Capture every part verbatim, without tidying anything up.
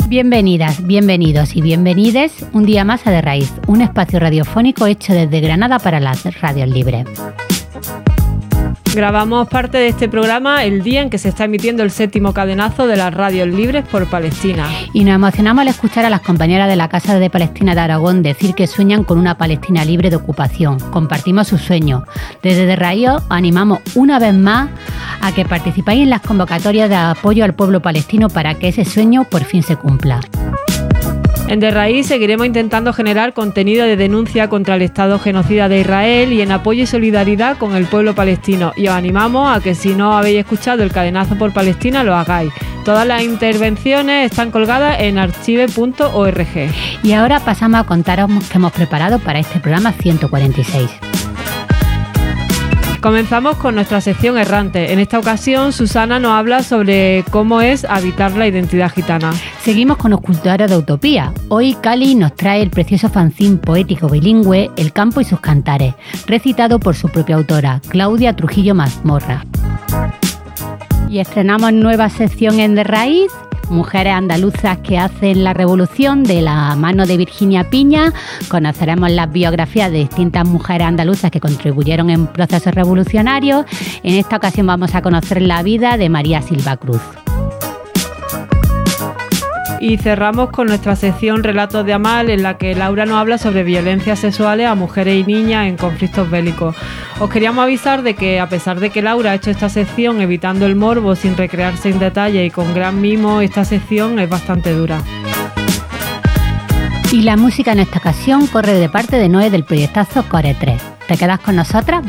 Bienvenidas, bienvenidos y bienvenides un día más a De Raíz, un espacio radiofónico hecho desde Granada para las radios libres. Grabamos parte de este programa el día en que se está emitiendo el séptimo cadenazo de las radios libres por Palestina. Y nos emocionamos al escuchar a las compañeras de la Casa de Palestina de Aragón decir que sueñan con una Palestina libre de ocupación. Compartimos sus sueños. Desde De Raíz os animamos una vez más a que participáis en las convocatorias de apoyo al pueblo palestino para que ese sueño por fin se cumpla. En De Raíz seguiremos intentando generar contenido de denuncia contra el Estado genocida de Israel y en apoyo y solidaridad con el pueblo palestino. Y os animamos a que si no habéis escuchado el cadenazo por Palestina, lo hagáis. Todas las intervenciones están colgadas en archive punto org. Y ahora pasamos a contaros qué hemos preparado para este programa ciento cuarenta y seis. Comenzamos con nuestra sección errante. En esta ocasión, Susana nos habla sobre cómo es habitar la identidad gitana. Seguimos con Escultora de Utopía. Hoy Cali nos trae el precioso fanzín poético bilingüe El campo y sus cantares, recitado por su propia autora, Claudia Trujillo Mazmorra. Y estrenamos nueva sección en De Raíz, Mujeres andaluzas que hacen la revolución, de la mano de Virginia Piña. Conoceremos las biografías de distintas mujeres andaluzas que contribuyeron en procesos revolucionarios. En esta ocasión vamos a conocer la vida de María Silva Cruz. Y cerramos con nuestra sección Relatos de Amal, en la que Laura nos habla sobre violencias sexuales a mujeres y niñas en conflictos bélicos. Os queríamos avisar de que, a pesar de que Laura ha hecho esta sección evitando el morbo, sin recrearse en detalle y con gran mimo, esta sección es bastante dura. Y la música en esta ocasión corre de parte de Noé del proyectazo Core tres. ¿Te quedas con nosotras?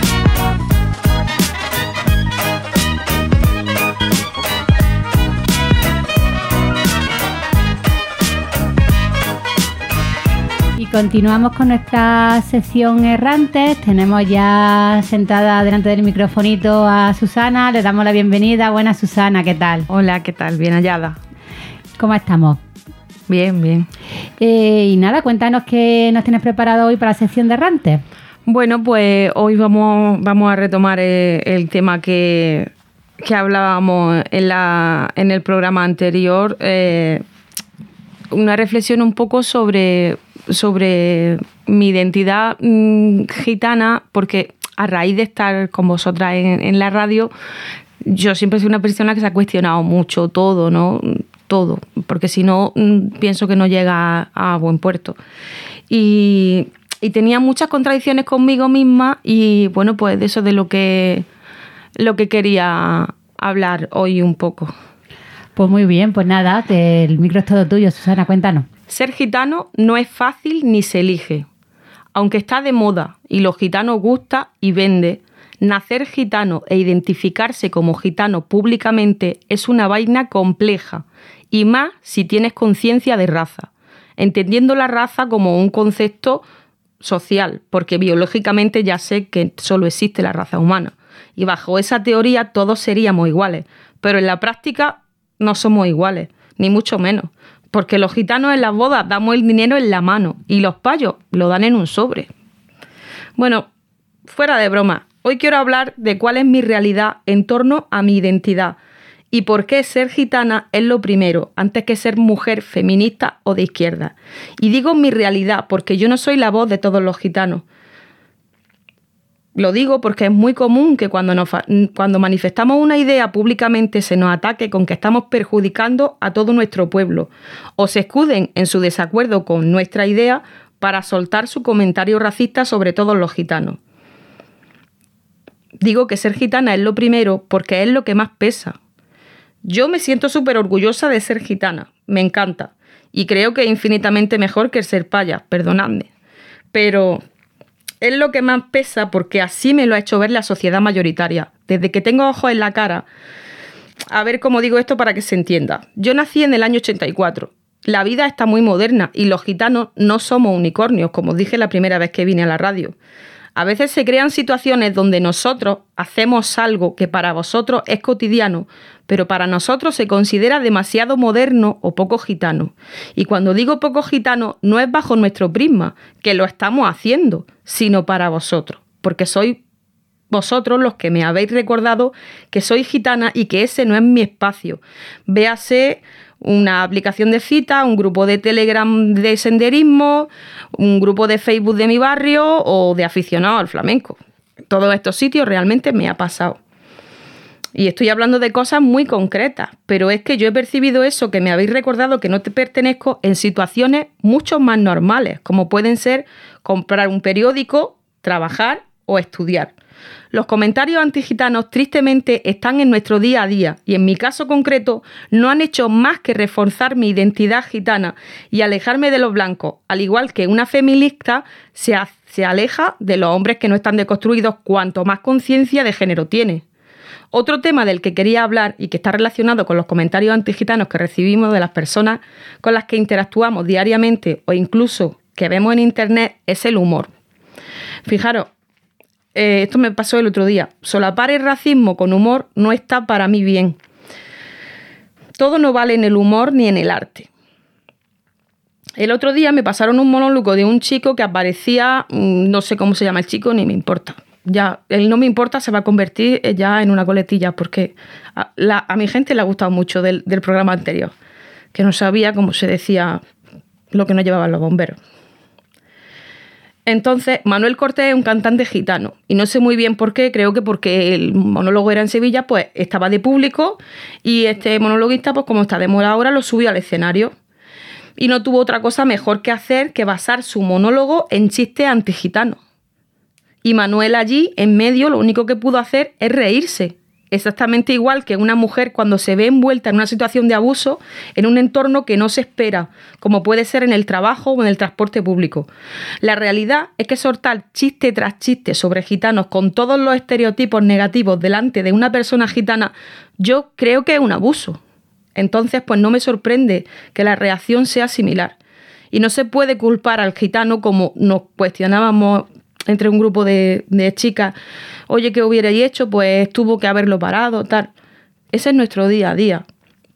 Continuamos con nuestra sección errantes. Tenemos ya sentada delante del microfonito a Susana. Le damos la bienvenida. Buenas, Susana, ¿qué tal? Hola, ¿qué tal? Bien hallada. ¿Cómo estamos? Bien, bien. Eh, y nada, cuéntanos qué nos tienes preparado hoy para la sección de errantes. Bueno, pues hoy vamos, vamos a retomar el, el tema que, que hablábamos en, la, en el programa anterior. Eh, una reflexión un poco sobre... sobre mi identidad mmm, gitana, porque a raíz de estar con vosotras en, en la radio, yo siempre soy una persona que se ha cuestionado mucho todo, ¿no? Todo, porque si no, mmm, pienso que no llega a, a buen puerto. Y, y tenía muchas contradicciones conmigo misma y, bueno, pues de eso de lo que, lo que quería hablar hoy un poco. Pues muy bien, pues nada, te, el micro es todo tuyo, Susana, cuéntanos. Ser gitano no es fácil ni se elige. Aunque está de moda y los gitanos gusta y vende, nacer gitano e identificarse como gitano públicamente es una vaina compleja, y más si tienes conciencia de raza, entendiendo la raza como un concepto social, porque biológicamente ya sé que solo existe la raza humana, y bajo esa teoría todos seríamos iguales, pero en la práctica no somos iguales, ni mucho menos. Porque los gitanos en las bodas damos el dinero en la mano y los payos lo dan en un sobre. Bueno, fuera de broma, hoy quiero hablar de cuál es mi realidad en torno a mi identidad y por qué ser gitana es lo primero, antes que ser mujer feminista o de izquierda. Y digo mi realidad porque yo no soy la voz de todos los gitanos. Lo digo porque es muy común que cuando, nos, cuando manifestamos una idea públicamente se nos ataque con que estamos perjudicando a todo nuestro pueblo o se escuden en su desacuerdo con nuestra idea para soltar su comentario racista sobre todos los gitanos. Digo que ser gitana es lo primero porque es lo que más pesa. Yo me siento súper orgullosa de ser gitana, me encanta y creo que es infinitamente mejor que el ser paya, perdonadme, pero... es lo que más pesa porque así me lo ha hecho ver la sociedad mayoritaria. Desde que tengo ojos en la cara, a ver cómo digo esto para que se entienda. Yo nací en el año ochenta y cuatro. La vida está muy moderna y los gitanos no somos unicornios, como os dije la primera vez que vine a la radio. A veces se crean situaciones donde nosotros hacemos algo que para vosotros es cotidiano, pero para nosotros se considera demasiado moderno o poco gitano. Y cuando digo poco gitano, no es bajo nuestro prisma, que lo estamos haciendo, sino para vosotros, porque sois vosotros los que me habéis recordado que soy gitana y que ese no es mi espacio. Véase una aplicación de cita, un grupo de Telegram de senderismo, un grupo de Facebook de mi barrio o de aficionados al flamenco. Todos estos sitios realmente me ha pasado. Y estoy hablando de cosas muy concretas, pero es que yo he percibido eso que me habéis recordado que no te pertenezco en situaciones mucho más normales, como pueden ser comprar un periódico, trabajar o estudiar. Los comentarios antigitanos tristemente están en nuestro día a día y en mi caso concreto no han hecho más que reforzar mi identidad gitana y alejarme de los blancos, al igual que una feminista se, a, se aleja de los hombres que no están deconstruidos cuanto más conciencia de género tiene. Otro tema del que quería hablar y que está relacionado con los comentarios antigitanos que recibimos de las personas con las que interactuamos diariamente o incluso que vemos en internet es el humor. Fijaros, eh, esto me pasó el otro día. Solapar el racismo con humor no está para mí bien. Todo no vale en el humor ni en el arte. El otro día me pasaron un monólogo de un chico que aparecía, no sé cómo se llama el chico, ni me importa. Ya, el no me importa se va a convertir ya en una coletilla porque a, la, a mi gente le ha gustado mucho del, del programa anterior, que no sabía cómo se decía lo que no llevaban los bomberos. Entonces, Manuel Cortés es un cantante gitano y no sé muy bien por qué, creo que porque el monólogo era en Sevilla, pues estaba de público y este monologuista, pues como está de moda ahora, lo subió al escenario y no tuvo otra cosa mejor que hacer que basar su monólogo en chistes antigitanos. Y Manuel allí, en medio, lo único que pudo hacer es reírse. Exactamente igual que una mujer cuando se ve envuelta en una situación de abuso en un entorno que no se espera, como puede ser en el trabajo o en el transporte público. La realidad es que soltar chiste tras chiste sobre gitanos con todos los estereotipos negativos delante de una persona gitana, yo creo que es un abuso. Entonces, pues no me sorprende que la reacción sea similar. Y no se puede culpar al gitano como nos cuestionábamos entre un grupo de, de chicas, oye, ¿qué hubierais hecho? Pues tuvo que haberlo parado, tal. Ese es nuestro día a día.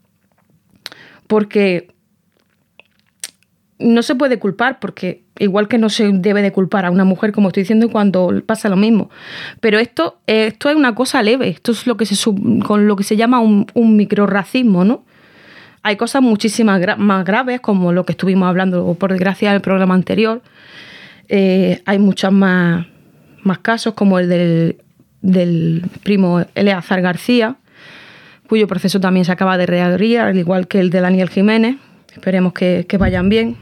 Porque no se puede culpar, porque igual que no se debe de culpar a una mujer, como estoy diciendo, cuando pasa lo mismo. Pero esto, esto es una cosa leve, esto es lo que se, con lo que se llama un, un microrracismo, ¿no? Hay cosas muchísimas gra- más graves, como lo que estuvimos hablando, por desgracia, en el programa anterior. Eh, hay muchos más, más casos, como el del, del primo Eleazar García, cuyo proceso también se acaba de reabrir, al igual que el de Daniel Jiménez. Esperemos que, que vayan bien.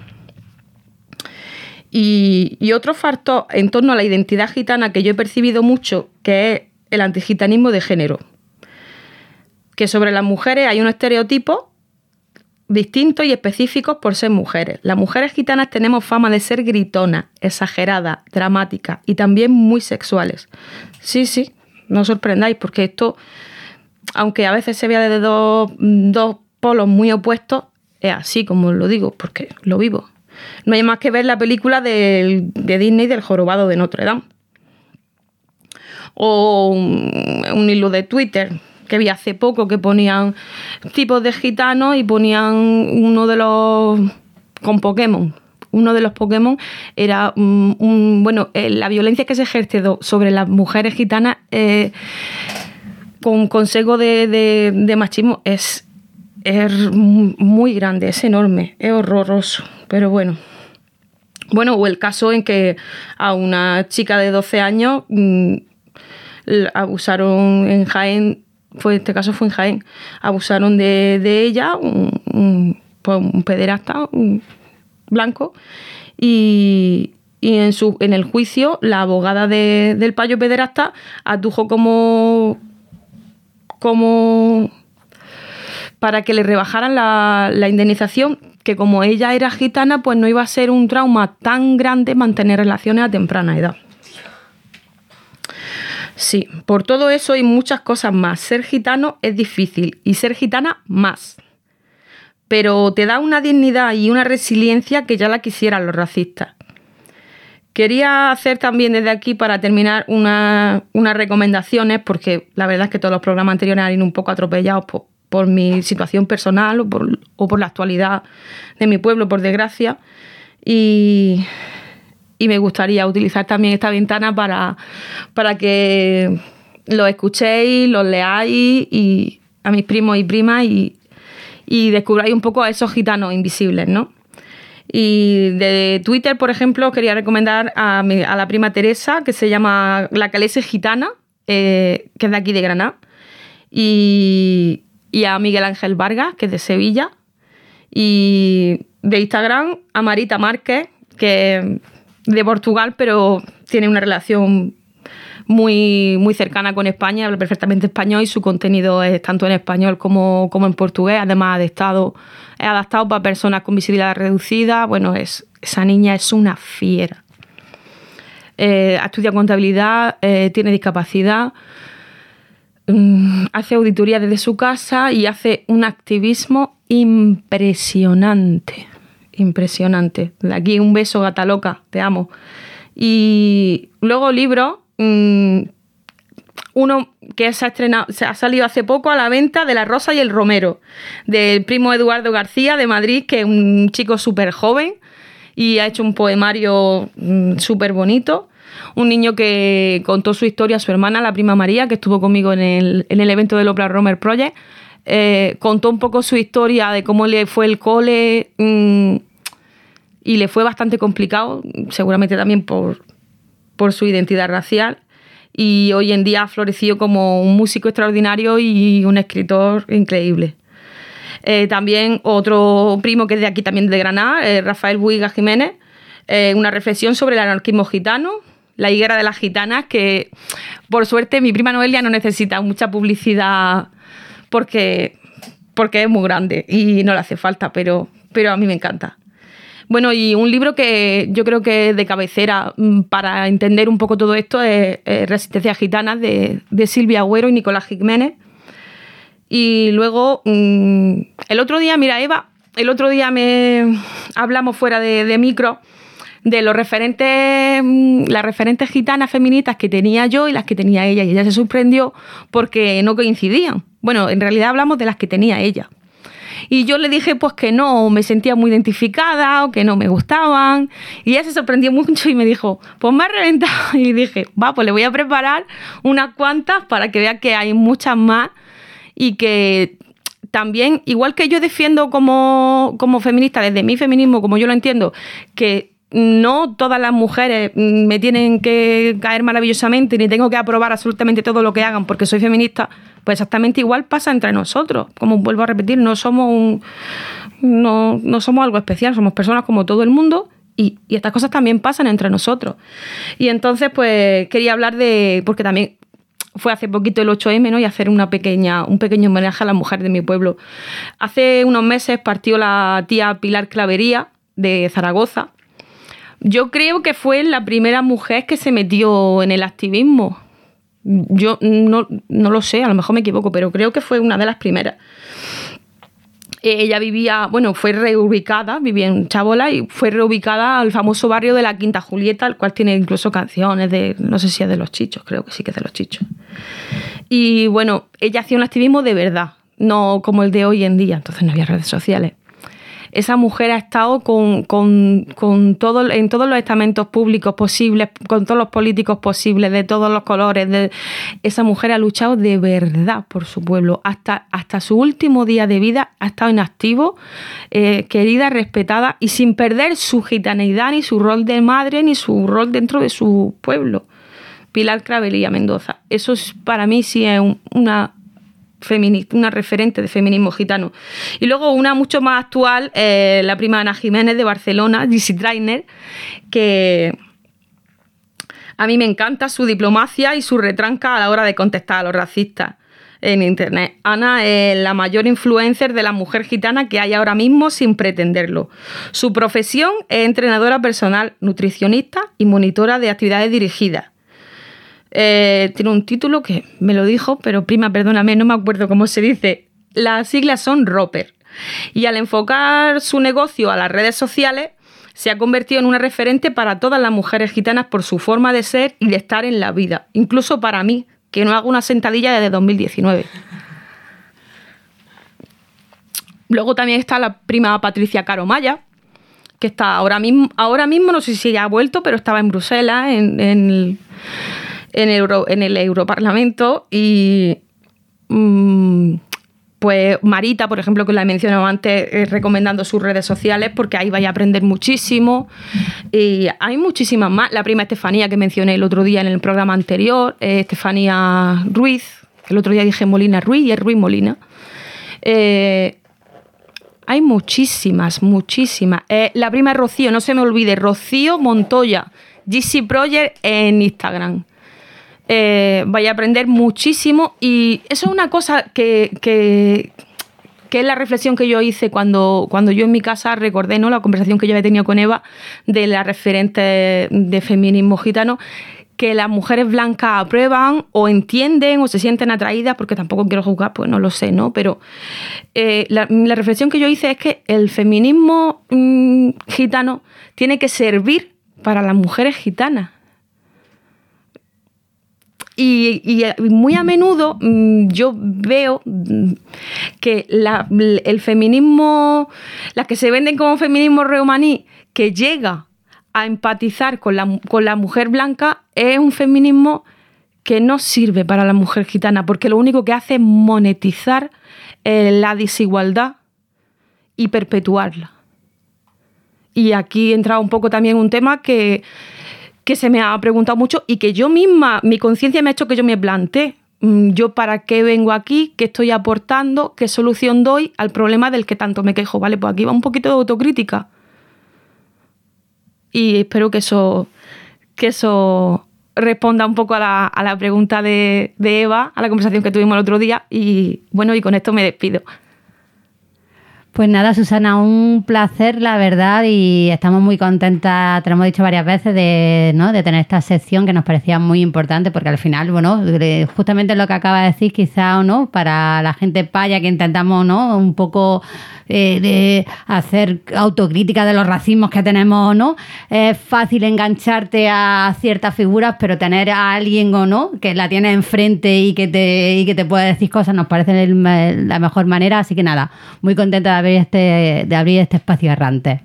Y, y otro factor en torno a la identidad gitana que yo he percibido mucho, que es el antigitanismo de género. Que sobre las mujeres hay unos estereotipos distintos y específicos por ser mujeres. Las mujeres gitanas tenemos fama de ser gritonas, exageradas, dramáticas y también muy sexuales. Sí, sí, no os sorprendáis, porque esto, aunque a veces se vea desde dos, dos polos muy opuestos, es así como lo digo, porque lo vivo. No hay más que ver la película de, de Disney del jorobado de Notre Dame. O un, un hilo de Twitter que vi hace poco que ponían tipos de gitanos y ponían uno de los con Pokémon. Uno de los Pokémon era un, un bueno, eh, la violencia que se ejerce sobre las mujeres gitanas eh, con consejo de, de, de machismo es, es muy grande, es enorme, es horroroso, pero bueno. Bueno, o el caso en que a una chica de doce años mmm, abusaron en Jaén. Fue, este caso fue en Jaén, abusaron de, de ella, un, un, pues un pederasta, un blanco, y, y en, su, en el juicio la abogada de, del payo pederasta adujo como, como para que le rebajaran la, la indemnización, que como ella era gitana, pues no iba a ser un trauma tan grande mantener relaciones a temprana edad. Sí, por todo eso y muchas cosas más. Ser gitano es difícil y ser gitana más. Pero te da una dignidad y una resiliencia que ya la quisieran los racistas. Quería hacer también desde aquí, para terminar, una, unas recomendaciones, porque la verdad es que todos los programas anteriores han ido un poco atropellados por, por mi situación personal o por, o por la actualidad de mi pueblo, por desgracia. Y... Y me gustaría utilizar también esta ventana para, para que lo escuchéis, lo leáis y a mis primos y primas y, y descubráis un poco a esos gitanos invisibles, ¿no? Y de Twitter, por ejemplo, quería recomendar a, mi, a la prima Teresa, que se llama La Calese Gitana, eh, que es de aquí de Granada, y, y a Miguel Ángel Vargas, que es de Sevilla, y de Instagram a Marita Márquez, que es de Portugal, pero tiene una relación muy, muy cercana con España, habla perfectamente español y su contenido es tanto en español como, como en portugués. Además, de estado, es adaptado para personas con visibilidad reducida. Bueno, es, esa niña es una fiera. Eh, estudia contabilidad, eh, tiene discapacidad, um, hace auditoría desde su casa y hace un activismo impresionante. Impresionante. De aquí un beso, gata loca, te amo. Y luego libros. Uno que se ha estrenado, se ha salido hace poco a la venta, de La Rosa y el Romero, del primo Eduardo García de Madrid, que es un chico súper joven y ha hecho un poemario súper bonito. Un niño que contó su historia a su hermana, la prima María, que estuvo conmigo en el, en el evento del Oprah Romer Project. Eh, contó un poco su historia de cómo le fue el cole mmm, y le fue bastante complicado, seguramente también por por su identidad racial, y hoy en día ha florecido como un músico extraordinario y un escritor increíble. Eh, también otro primo que es de aquí, también de Granada, eh, Rafael Buiga Jiménez, eh, una reflexión sobre el anarquismo gitano, la higuera de las gitanas, que por suerte mi prima Noelia no necesita mucha publicidad porque, porque es muy grande y no le hace falta, pero, pero a mí me encanta. Bueno, y un libro que yo creo que es de cabecera para entender un poco todo esto es, es Resistencia Gitana, de, de Silvia Agüero y Nicolás Jiménez. Y luego, mmm, el otro día, mira, Eva, el otro día me hablamos fuera de, de micro de los referentes, las referentes gitanas feministas que tenía yo y las que tenía ella, y ella se sorprendió porque no coincidían. Bueno, en realidad hablamos de las que tenía ella. Y yo le dije pues que no me sentía muy identificada o que no me gustaban. Y ella se sorprendió mucho y me dijo, pues me ha reventado. Y dije, va, pues le voy a preparar unas cuantas para que vea que hay muchas más y que también, igual que yo defiendo como, como feminista, desde mi feminismo, como yo lo entiendo, que no todas las mujeres me tienen que caer maravillosamente ni tengo que aprobar absolutamente todo lo que hagan porque soy feminista, pues exactamente igual pasa entre nosotros. Como vuelvo a repetir, no somos un, no, no somos algo especial, somos personas como todo el mundo y, y estas cosas también pasan entre nosotros. Y entonces pues quería hablar de, porque también fue hace poquito el ocho eme, ¿no? Y hacer una pequeña, un pequeño homenaje a las mujeres de mi pueblo. Hace unos meses partió la tía Pilar Clavería de Zaragoza. Yo creo que fue la primera mujer que se metió en el activismo. Yo no, no lo sé, a lo mejor me equivoco, pero creo que fue una de las primeras. Ella vivía, bueno, fue reubicada, vivía en Chabola y fue reubicada al famoso barrio de la Quinta Julieta, el cual tiene incluso canciones de, no sé si es de Los Chichos, creo que sí que es de Los Chichos. Y bueno, ella hacía un activismo de verdad, no como el de hoy en día, entonces no había redes sociales. Esa mujer ha estado con, con, con todo, en todos los estamentos públicos posibles, con todos los políticos posibles, de todos los colores. De, esa mujer ha luchado de verdad por su pueblo. Hasta, hasta su último día de vida ha estado en activo, eh, querida, respetada y sin perder su gitaneidad, ni su rol de madre, ni su rol dentro de su pueblo. Pilar Clavería Mendoza. Eso es, para mí sí es un, una... feminista, una referente de feminismo gitano. Y luego una mucho más actual, eh, la prima Ana Jiménez de Barcelona, Dizzy Trainer, que a mí me encanta su diplomacia y su retranca a la hora de contestar a los racistas en internet. Ana es la mayor influencer de la mujer gitana que hay ahora mismo sin pretenderlo. Su profesión es entrenadora personal, nutricionista y monitora de actividades dirigidas. Eh, tiene un título que me lo dijo, pero prima, perdóname, no me acuerdo cómo se dice. Las siglas son Roper. Y al enfocar su negocio a las redes sociales, se ha convertido en una referente para todas las mujeres gitanas por su forma de ser y de estar en la vida. Incluso para mí, que no hago una sentadilla desde dos mil diecinueve. Luego también está la prima Patricia Caro Maya, que está ahora mismo, ahora mismo no sé si ya ha vuelto, pero estaba en Bruselas, en... en el, En, Euro, en el Europarlamento y mmm, pues Marita, por ejemplo, que la he mencionado antes, eh, recomendando sus redes sociales, porque ahí vais a aprender muchísimo. Y hay muchísimas más. La prima Estefanía, que mencioné el otro día en el programa anterior, eh, Estefanía Ruiz, que el otro día dije Molina Ruiz y es Ruiz Molina. Eh, hay muchísimas, muchísimas. Eh, la prima Rocío, no se me olvide, Rocío Montoya, G C Project en Instagram. Eh, vaya a aprender muchísimo y eso es una cosa que, que, que es la reflexión que yo hice cuando, cuando yo en mi casa recordé, ¿no?, la conversación que yo había tenido con Eva de la referente de feminismo gitano, que las mujeres blancas aprueban o entienden o se sienten atraídas, porque tampoco quiero juzgar, pues no lo sé, ¿no? Pero eh, la, la reflexión que yo hice es que el feminismo mmm, gitano tiene que servir para las mujeres gitanas. Y, y muy a menudo mmm, yo veo que la, el feminismo, las que se venden como feminismo reumaní, que llega a empatizar con la, con la mujer blanca, es un feminismo que no sirve para la mujer gitana, porque lo único que hace es monetizar eh, la desigualdad y perpetuarla. Y aquí entra un poco también un tema que... que se me ha preguntado mucho y que yo misma, mi conciencia me ha hecho que yo me planteé. Yo para qué vengo aquí, qué estoy aportando, qué solución doy al problema del que tanto me quejo. Vale, pues aquí va un poquito de autocrítica. Y espero que eso, que eso responda un poco a la, a la pregunta de, de Eva, a la conversación que tuvimos el otro día. Y bueno, y con esto me despido. Pues nada, Susana, un placer, la verdad, y estamos muy contentas, te lo hemos dicho varias veces, de, ¿no?, de tener esta sección que nos parecía muy importante, porque al final, bueno, justamente lo que acaba de decir, quizá o no, para la gente paya que intentamos, ¿no?, un poco eh, de hacer autocrítica de los racismos que tenemos, ¿no? Es fácil engancharte a ciertas figuras, pero tener a alguien o no que la tiene enfrente y que te, y que te puede decir cosas nos parece el, la mejor manera, así que nada, muy contenta de abrir este, de abrir este espacio errante.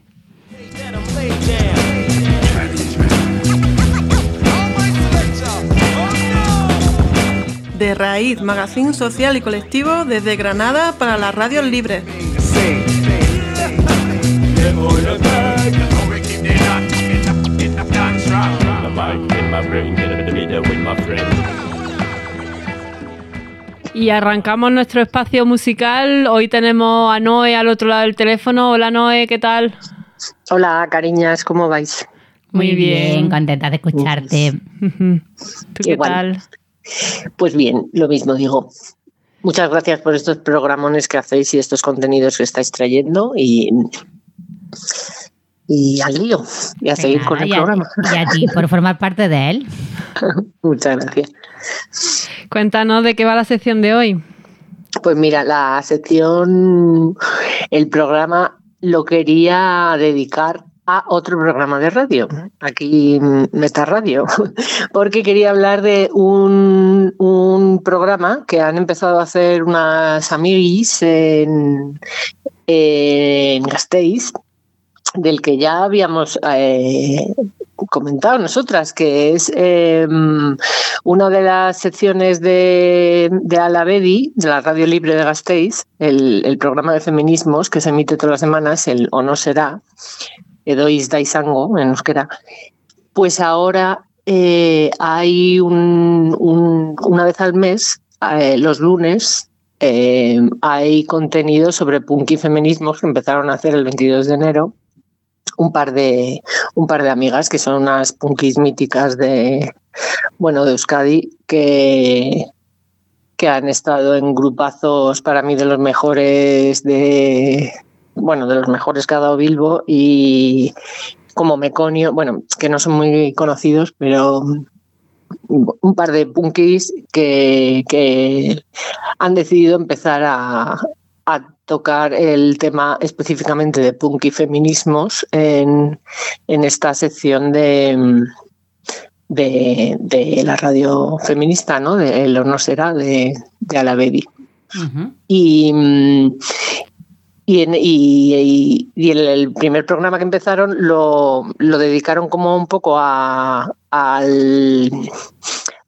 De Raíz, magazín social y colectivo desde Granada para las radios libres. Y arrancamos nuestro espacio musical. Hoy tenemos a Noé al otro lado del teléfono. Hola Noé, ¿qué tal? Hola cariñas, ¿cómo vais? Muy, Muy bien. bien, contenta de escucharte. Uh-huh. ¿Tú qué Igual. tal? Pues bien, lo mismo digo. Muchas gracias por estos programones que hacéis y estos contenidos que estáis trayendo y, y al lío y a seguir con el y programa. A, y a ti por formar parte de él. Muchas gracias. Cuéntanos de qué va la sección de hoy. Pues mira, la sección, el programa lo quería dedicar a otro programa de radio, aquí en esta radio, porque quería hablar de un, un programa que han empezado a hacer unas amiguis en, en Gasteiz, del que ya habíamos eh, comentado nosotras, que es eh, una de las secciones de, de Alavedi, de la Radio Libre de Gasteiz, el, el programa de feminismos que se emite todas las semanas, el O No Será, Edoiz da izango, en euskera. Pues ahora eh, hay un, un, una vez al mes, eh, los lunes, eh, hay contenido sobre punk y feminismos que empezaron a hacer el veintidós de enero. Un par de un par de amigas que son unas punkis míticas de bueno de Euskadi que, que han estado en grupazos para mí de los mejores de bueno de los mejores que ha dado Bilbo, y como Meconio, bueno, que no son muy conocidos, pero un par de punkis que, que han decidido empezar a, a tocar el tema específicamente de punk y feminismos en, en esta sección de, de, de la radio feminista, ¿no? De El No Será de, de Alavedi. Uh-huh. Y, y, en, y, y el, el primer programa que empezaron lo, lo dedicaron como un poco a, al,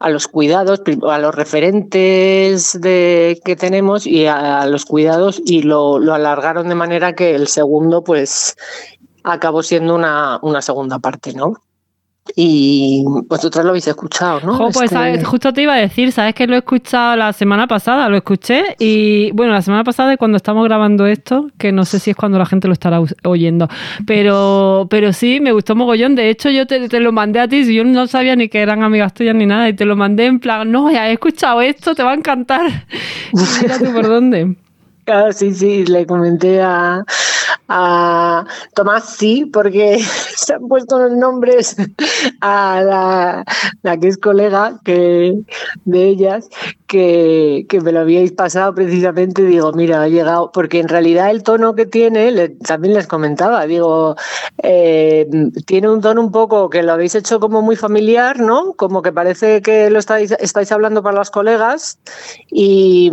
a los cuidados, a los referentes de, que tenemos y a, a los cuidados, y lo, lo alargaron de manera que el segundo pues acabó siendo una, una segunda parte, ¿no? Y vosotros lo habéis escuchado, ¿no? Jo, pues este... sabes, justo te iba a decir, sabes que lo he escuchado la semana pasada, lo escuché y bueno, la semana pasada cuando estamos grabando esto, que no sé si es cuando la gente lo estará oyendo, pero pero sí, me gustó mogollón. De hecho, yo te, te lo mandé a ti, si yo no sabía ni que eran amigas tuyas ni nada, y te lo mandé en plan, no, ya he escuchado esto, te va a encantar. Mira tú por dónde. Claro, sí, sí, le comenté a, a Tomás, sí, porque se han puesto los nombres a la, la que es colega que, de ellas, que, que me lo habíais pasado precisamente. Digo, mira, ha llegado, porque en realidad el tono que tiene, le, también les comentaba, digo, eh, tiene un tono un poco que lo habéis hecho como muy familiar, ¿no? Como que parece que lo estáis, estáis hablando para las colegas y...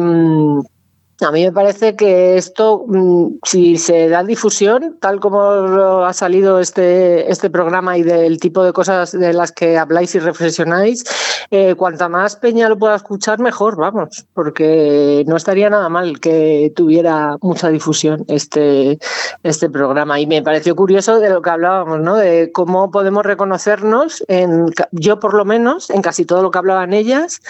A mí me parece que esto, si se da difusión, tal como ha salido este, este programa y del tipo de cosas de las que habláis y reflexionáis, eh, cuanta más peña lo pueda escuchar, mejor, vamos, porque no estaría nada mal que tuviera mucha difusión este, este programa. Y me pareció curioso de lo que hablábamos, ¿no? De cómo podemos reconocernos, en, yo por lo menos, en casi todo lo que hablaban ellas.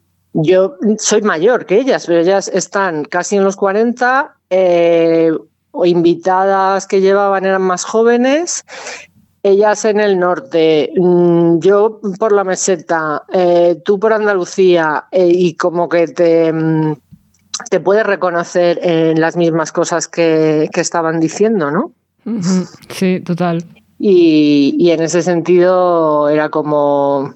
Yo soy mayor que ellas, pero ellas están casi en los cuarenta, eh, o invitadas que llevaban eran más jóvenes, ellas en el norte, yo por la meseta, eh, tú por Andalucía, eh, y como que te, te puedes reconocer en las mismas cosas que, que estaban diciendo, ¿no? Sí, total. Y, y en ese sentido era como...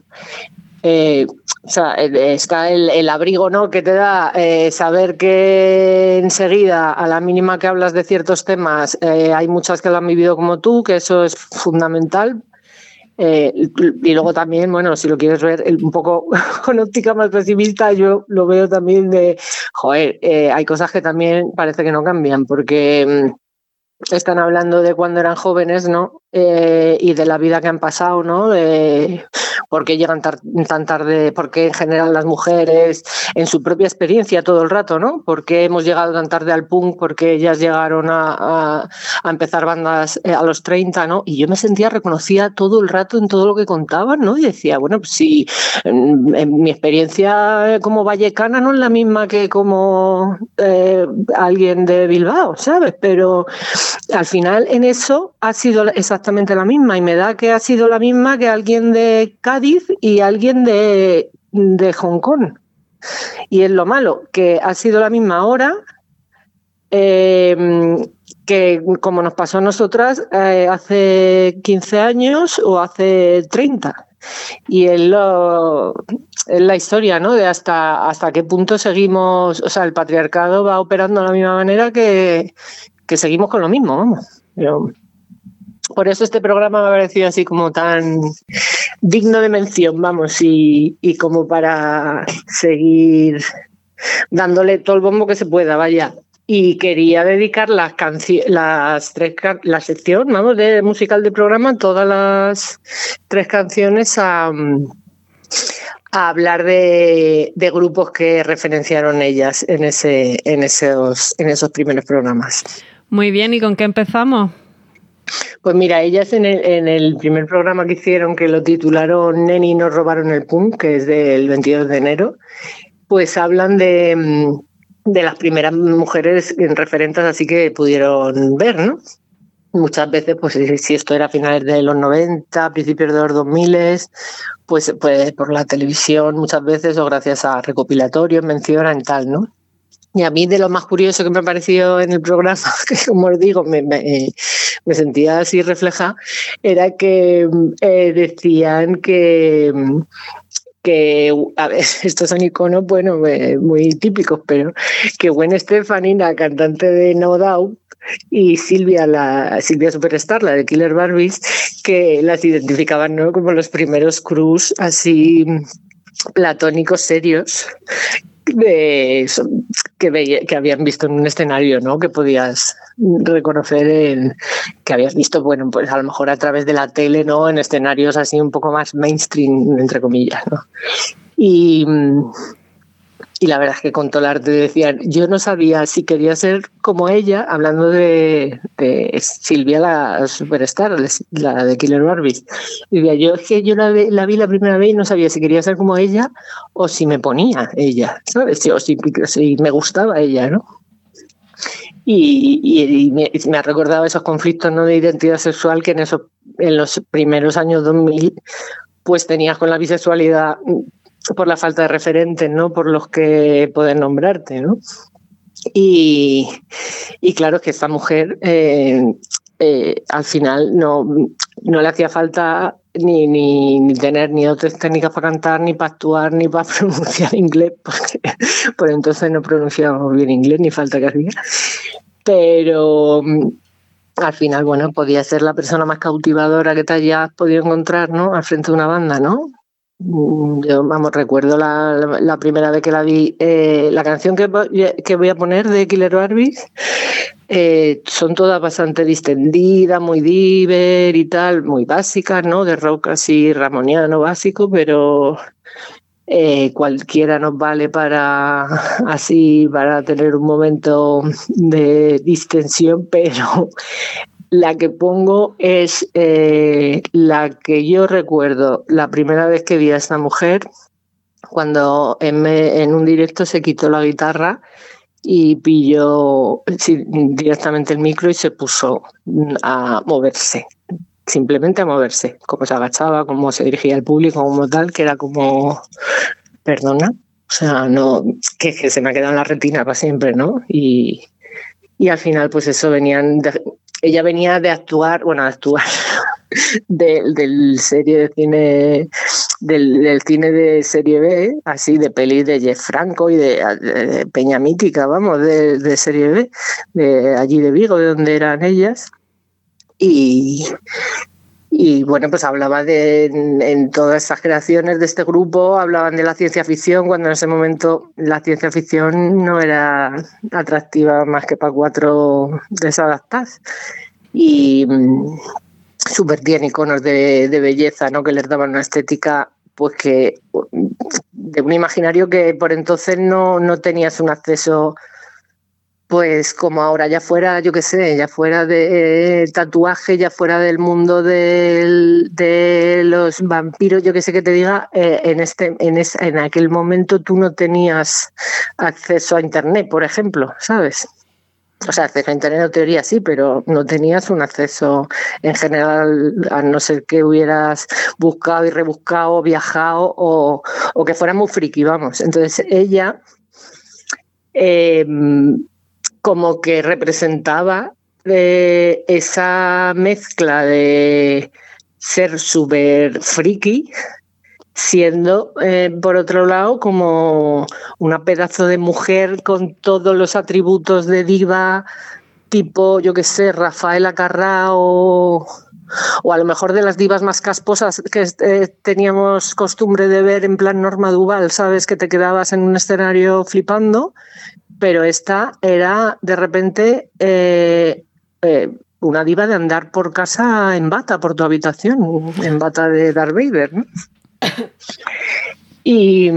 Eh, o sea, está el, el abrigo, ¿no?, que te da eh, saber que enseguida, a la mínima que hablas de ciertos temas, eh, hay muchas que lo han vivido como tú, que eso es fundamental. Eh, y luego también, bueno, si lo quieres ver un poco con óptica más pesimista, yo lo veo también de, joder, eh, hay cosas que también parece que no cambian, porque están hablando de cuando eran jóvenes, ¿no? Eh, y de la vida que han pasado, ¿no? De por qué llegan tar- tan tarde, por qué en general las mujeres, en su propia experiencia todo el rato, ¿no? Por qué hemos llegado tan tarde al punk, por qué ellas llegaron a, a, a empezar bandas a los treinta, ¿no? Y yo me sentía reconocida todo el rato en todo lo que contaban, ¿no? Y decía, bueno, pues sí, en, en mi experiencia como vallecana no es la misma que como eh, alguien de Bilbao, ¿sabes? Pero al final en eso ha sido exactamente la misma, y me da que ha sido la misma que alguien de Cádiz y alguien de, de Hong Kong. Y es lo malo, que ha sido la misma ahora, eh, que como nos pasó a nosotras eh, hace quince años o hace treinta. Y es, lo, es la historia, ¿no? De hasta, hasta qué punto seguimos, o sea, el patriarcado va operando de la misma manera que, que seguimos con lo mismo, vamos. Yo, por eso este programa me ha parecido así como tan digno de mención, vamos, y, y como para seguir dándole todo el bombo que se pueda, vaya. Y quería dedicar las canci- las tres can- la sección, vamos, de musical del programa, todas las tres canciones a, a hablar de, de grupos que referenciaron ellas en ese, en esos, en esos primeros programas. Muy bien, ¿y con qué empezamos? Pues mira, ellas en el, en el primer programa que hicieron, que lo titularon Neni nos robaron el punk, que es del veintidós de enero, pues hablan de, de las primeras mujeres referentes así que pudieron ver, ¿no? Muchas veces, pues si esto era a finales de los noventa, principios de los dos mil, pues, pues por la televisión muchas veces, o gracias a recopilatorios, mencionan y tal, ¿no? Y a mí de lo más curioso que me ha parecido en el programa, que como os digo, me, me, me sentía así reflejada, era que eh, decían que, que, a ver, estos son iconos, bueno, eh, muy típicos, pero que Gwen Stefani, la cantante de No Doubt, y Silvia, la Silvia Superstar, la de Killer Barbies, que las identificaban, ¿no?, como los primeros crews así platónicos serios de eso, que, veía, que habían visto en un escenario, ¿no?, que podías reconocer en, que habías visto, bueno, pues a lo mejor a través de la tele, ¿no?, en escenarios así un poco más mainstream, entre comillas, ¿no? Y, y la verdad es que con todo el arte decían, yo no sabía si quería ser como ella, hablando de, de Silvia, la superstar, la de Killer Barbies. Y decía, yo es que yo la, la vi la primera vez y no sabía si quería ser como ella o si me ponía ella, ¿sabes? O si, si me gustaba ella, ¿no? Y, y, y me, me ha recordado esos conflictos, ¿no?, de identidad sexual que en, esos, en los primeros años dos mil pues tenías con la bisexualidad por la falta de referentes, ¿no?, por los que poder nombrarte, ¿no? Y, y claro, que esta mujer eh, eh, al final no, no le hacía falta ni, ni, ni tener ni otras técnicas para cantar, ni para actuar, ni para pronunciar inglés, porque por entonces no pronunciábamos bien inglés, ni falta que hacía. Pero al final, bueno, podía ser la persona más cautivadora que te hayas podido encontrar, ¿no?, al frente de una banda, ¿no? Yo, vamos, recuerdo la, la, la primera vez que la vi, eh, la canción que, que voy a poner de Killer Barbies, eh, son todas bastante distendidas, muy diver y tal, muy básicas, ¿no?, de rock así ramoniano básico, pero eh, cualquiera nos vale para así, para tener un momento de distensión, pero la que pongo es eh, la que yo recuerdo la primera vez que vi a esta mujer, cuando en, me, en un directo se quitó la guitarra y pilló sí, directamente el micro y se puso a moverse, simplemente a moverse, como se agachaba, como se dirigía al público, como tal, que era como, perdona, o sea, no, que, que se me ha quedado en la retina para siempre, ¿no? Y, y al final, pues eso, venían... De, ella venía de actuar, bueno, de actuar, del, del serie de cine, del, del cine de serie B, así, de pelis de Jeff Franco y de, de Peña Mítica, vamos, de, de serie B, de allí de Vigo, de donde eran ellas. Y, y bueno, pues hablaba de, en, en todas estas creaciones de este grupo, hablaban de la ciencia ficción, cuando en ese momento la ciencia ficción no era atractiva más que para cuatro desadaptadas. Y mmm, súper bien iconos de, de belleza, ¿no?, que les daban una estética, pues que de un imaginario que por entonces no, no tenías un acceso, pues como ahora, ya fuera, yo qué sé, ya fuera de eh, tatuaje, ya fuera del mundo del, de los vampiros, yo qué sé que te diga, eh, en, este, en, es, en aquel momento tú no tenías acceso a internet, por ejemplo, ¿sabes? O sea, acceso a internet en teoría sí, pero no tenías un acceso en general, a no ser que hubieras buscado y rebuscado, viajado o, o que fueras muy friki, vamos. Entonces ella... Eh, como que representaba eh, esa mezcla de ser súper friki, siendo, eh, por otro lado, como una pedazo de mujer con todos los atributos de diva, tipo, yo qué sé, Rafaela Carrà o, o a lo mejor de las divas más casposas que eh, teníamos costumbre de ver en plan Norma Duval, ¿sabes? Que te quedabas en un escenario flipando. Pero esta era, de repente, eh, eh, una diva de andar por casa en bata, por tu habitación, en bata de Darth Vader, ¿no? Y,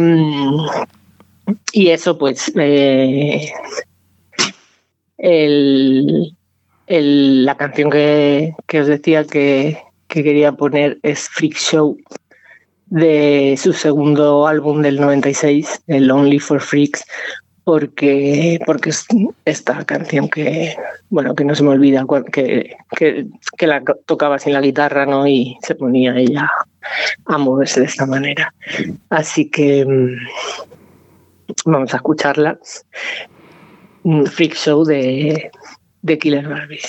y eso, pues, eh, el, el, la canción que, que os decía que, que quería poner es Freak Show, de su segundo álbum del noventa y seis, el Only for Freaks, porque porque es esta canción que, bueno, que no se me olvida, que, que, que la tocaba sin la guitarra, ¿no? Y se ponía ella a moverse de esta manera. Así que vamos a escucharla. Freak Show de, de Killer Barbies.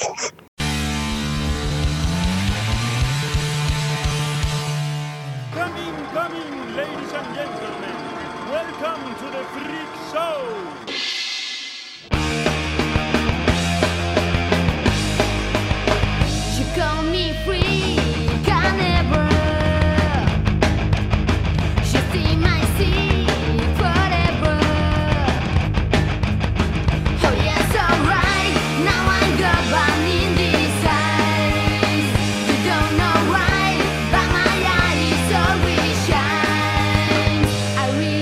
I really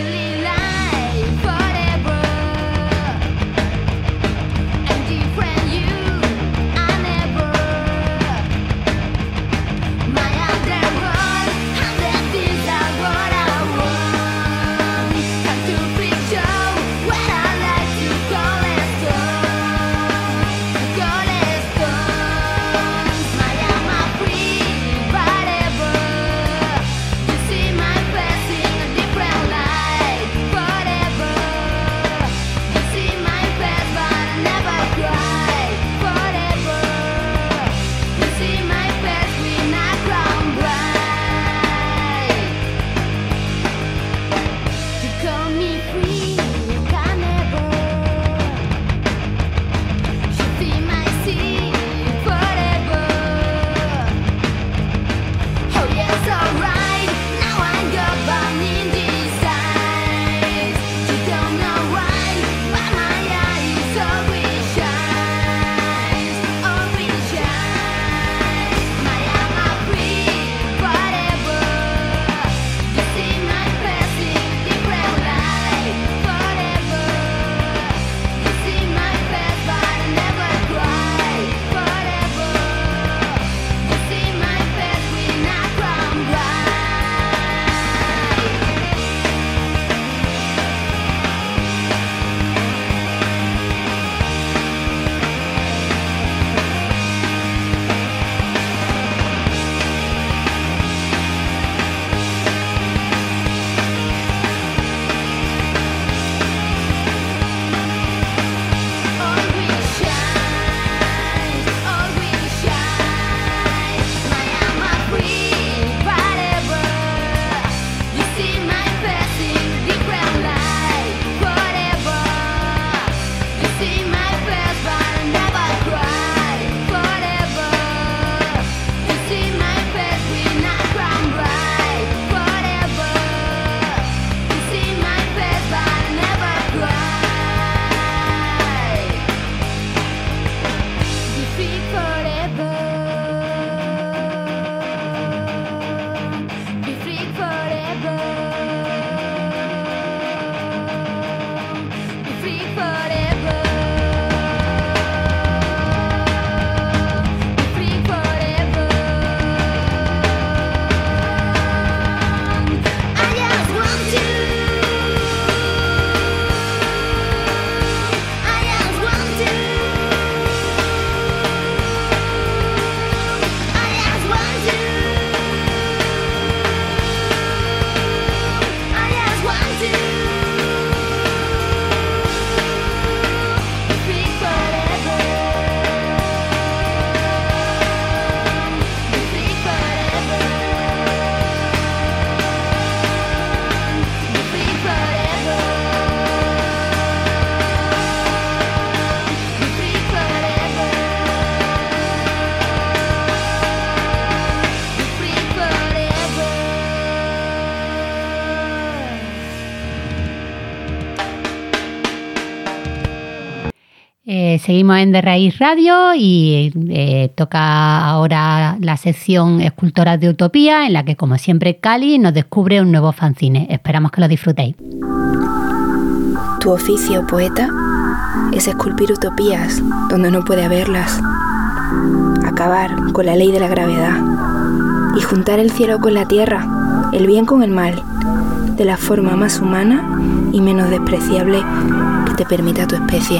seguimos en De Raíz Radio y eh, toca ahora la sección Escultoras de Utopía, en la que, como siempre, Cali nos descubre un nuevo fanzine. Esperamos que lo disfrutéis. Tu oficio, poeta, es esculpir utopías donde no puede haberlas, acabar con la ley de la gravedad y juntar el cielo con la tierra, el bien con el mal, de la forma más humana y menos despreciable que te permita tu especie.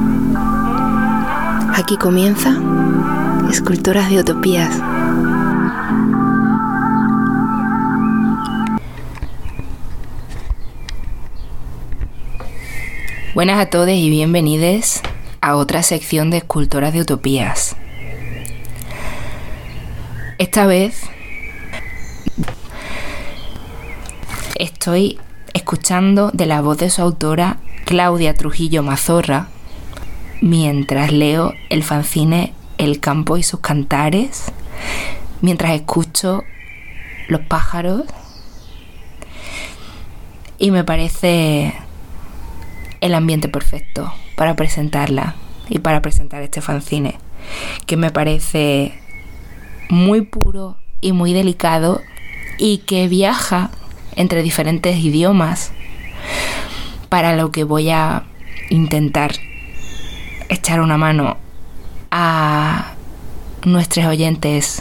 Aquí comienza Escultoras de Utopías. Buenas a todos y bienvenidos a otra sección de Escultoras de Utopías. Esta vez estoy escuchando de la voz de su autora, Claudia Trujillo Mazorra, mientras leo el fanzine El campo y sus cantares, mientras escucho los pájaros, y me parece el ambiente perfecto para presentarla y para presentar este fanzine, que me parece muy puro y muy delicado y que viaja entre diferentes idiomas, para lo que voy a intentar echar una mano a nuestros oyentes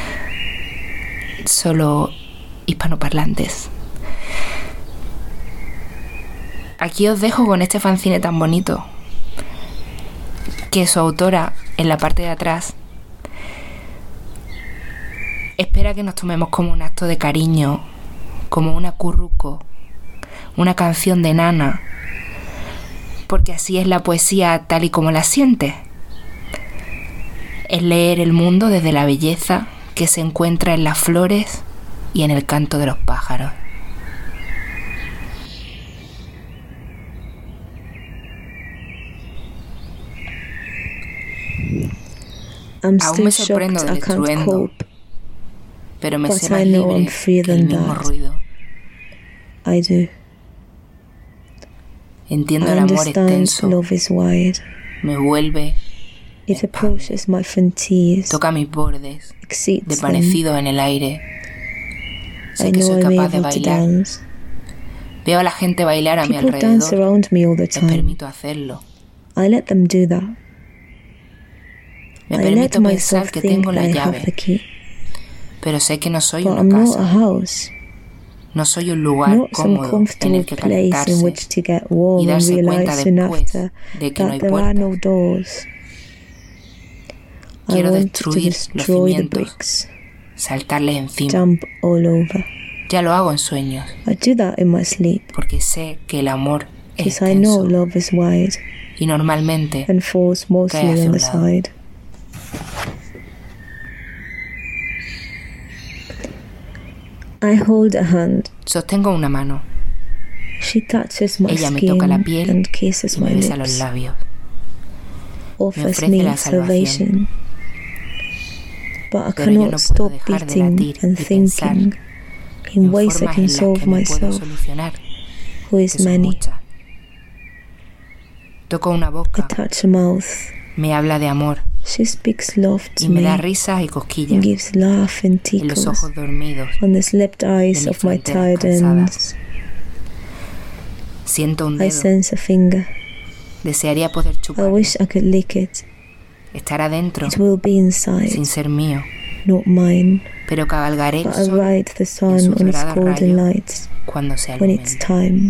solo hispanoparlantes. Aquí os dejo con este fanzine tan bonito, que su autora, en la parte de atrás, espera que nos tomemos como un acto de cariño, como una curruco, una canción de nana, porque así es la poesía tal y como la siente. Es leer el mundo desde la belleza que se encuentra en las flores y en el canto de los pájaros. Aún me sorprendo del estruendo, pero me sé más libre que el mismo ruido. Entiendo el amor extenso, me vuelve, toca mis bordes, desvanecidos en el aire. Sé que soy capaz de bailar. Veo a la gente bailar a mi alrededor, les permito hacerlo. Me permito pensar que tengo la llave, pero sé que no soy una casa. No soy un lugar cómodo en el que calentarse y darse cuenta después de que no hay puertas. Quiero destruir los cimientos, saltarles encima. Ya lo hago en sueños, porque sé que el amor es extenso y normalmente cae hacia un lado. I hold a hand. Sostengo una mano. She touches my Ella me skin toca la piel and kisses y me my besa lips. los labios. Offers Me ofrece me la salvación. salvation. But I Pero yo no cannot puedo stop dejar de beating latir and y pensar thinking in en ways I formas can en las solve que me puedo myself, solucionar, who que is son many. muchas. Toco una I boca, touch a mouth. me habla de amor She speaks love to y me da me risas y and cosquillas gives laugh and en los tickles ojos dormidos. on the slept eyes de mis of my fronteras tired cansadas. ends. Siento un I dedo, sense a finger. desearía poder I chuparlo, wish I could lick it. estar adentro, It will be inside, sin ser mío, not mine. pero cabalgaré el But I sol ride the en sun sus on its dorados golden rayos lights cuando se when it's alumbren. time.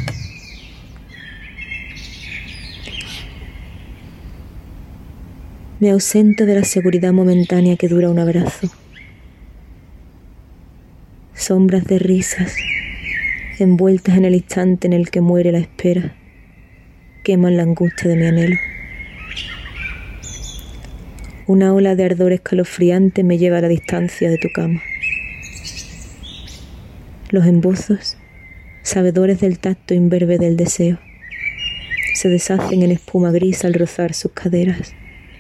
Me ausento de la seguridad momentánea que dura un abrazo. Sombras de risas, envueltas en el instante en el que muere la espera, queman la angustia de mi anhelo. Una ola de ardor escalofriante me lleva a la distancia de tu cama. Los embozos, sabedores del tacto imberbe del deseo, se deshacen en espuma gris al rozar sus caderas.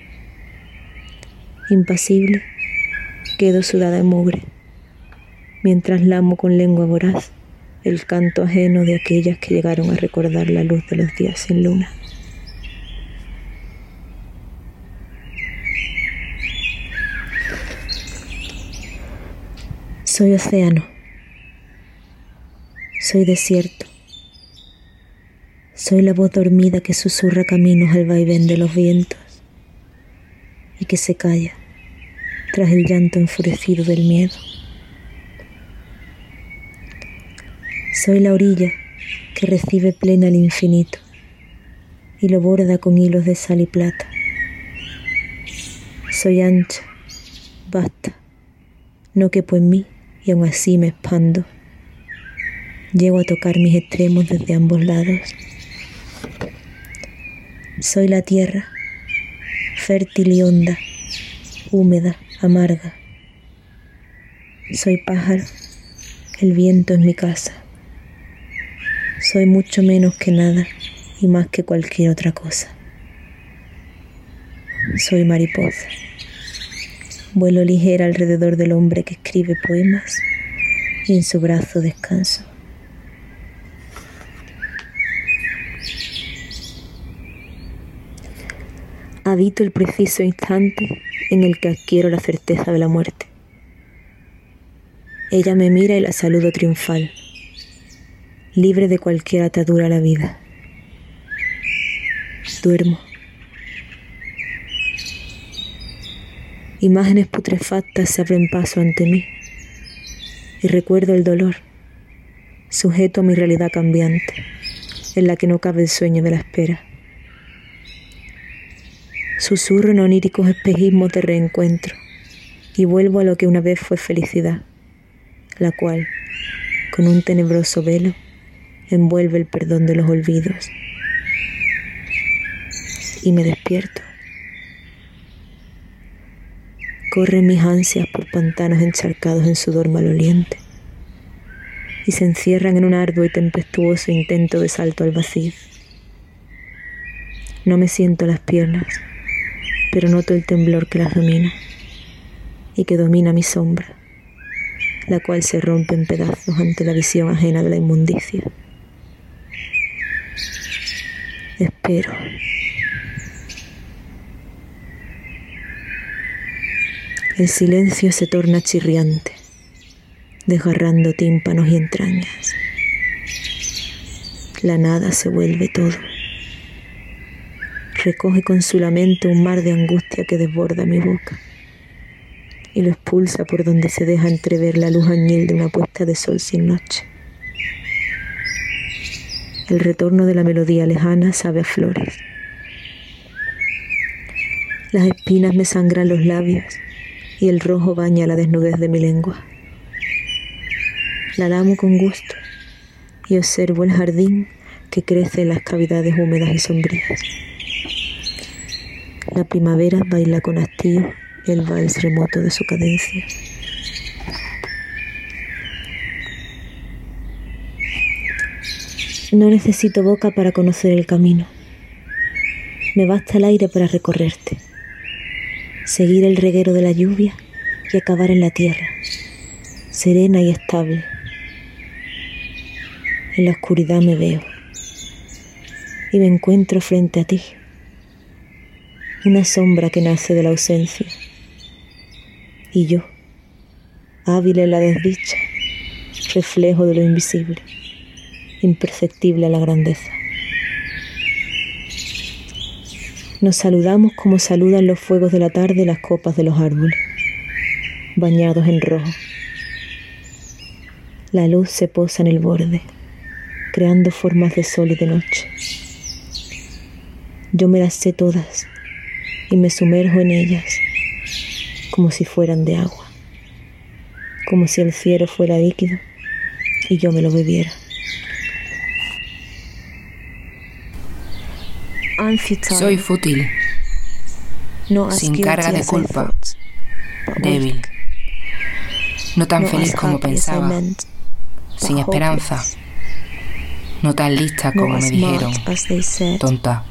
Impasible, quedo sudada en mugre, mientras lamo con lengua voraz el canto ajeno de aquellas que llegaron a recordar la luz de los días sin luna. Soy océano. Soy desierto. Soy la voz dormida que susurra caminos al vaivén de los vientos y que se calla tras el llanto enfurecido del miedo. Soy la orilla que recibe plena el infinito y lo borda con hilos de sal y plata. Soy ancha, vasta, no quepo en mí y aún así me expando. Llego a tocar mis extremos desde ambos lados. Soy la tierra, fértil y honda, húmeda, amarga. Soy pájaro, el viento es mi casa. Soy mucho menos que nada y más que cualquier otra cosa. Soy mariposa. Vuelo ligera alrededor del hombre que escribe poemas y en su brazo descanso. Habito el preciso instante en el que adquiero la certeza de la muerte. Ella me mira y la saludo triunfal, libre de cualquier atadura a la vida. Duermo. Imágenes putrefactas se abren paso ante mí y recuerdo el dolor, sujeto a mi realidad cambiante, en la que no cabe el sueño de la espera. Susurro en oníricos espejismos de reencuentro y vuelvo a lo que una vez fue felicidad, la cual, con un tenebroso velo, envuelve el perdón de los olvidos. Y me despierto. Corren mis ansias por pantanos encharcados en sudor maloliente y se encierran en un arduo y tempestuoso intento de salto al vacío. No me siento las piernas, pero noto el temblor que las domina y que domina mi sombra, la cual se rompe en pedazos ante la visión ajena de la inmundicia. Espero. El silencio se torna chirriante, desgarrando tímpanos y entrañas. La nada se vuelve todo. Recoge con su lamento un mar de angustia que desborda mi boca y lo expulsa por donde se deja entrever la luz añil de una puesta de sol sin noche. El retorno de la melodía lejana sabe a flores. Las espinas me sangran los labios y el rojo baña la desnudez de mi lengua. La lamo con gusto y observo el jardín que crece en las cavidades húmedas y sombrías. La primavera baila con hastío el vals remoto de su cadencia. No necesito boca para conocer el camino. Me basta el aire para recorrerte, seguir el reguero de la lluvia y acabar en la tierra, serena y estable. En la oscuridad me veo y me encuentro frente a ti, una sombra que nace de la ausencia, y yo, hábil en la desdicha, reflejo de lo invisible, imperceptible a la grandeza. Nos saludamos como saludan los fuegos de la tarde las copas de los árboles, bañados en rojo. La luz se posa en el borde, creando formas de sol y de noche. Yo me las sé todas y me sumerjo en ellas como si fueran de agua, como si el cielo fuera líquido y yo me lo bebiera. Soy fútil, sin carga de culpa, débil, no tan feliz como pensaba, sin esperanza, no tan lista como me dijeron, tonta.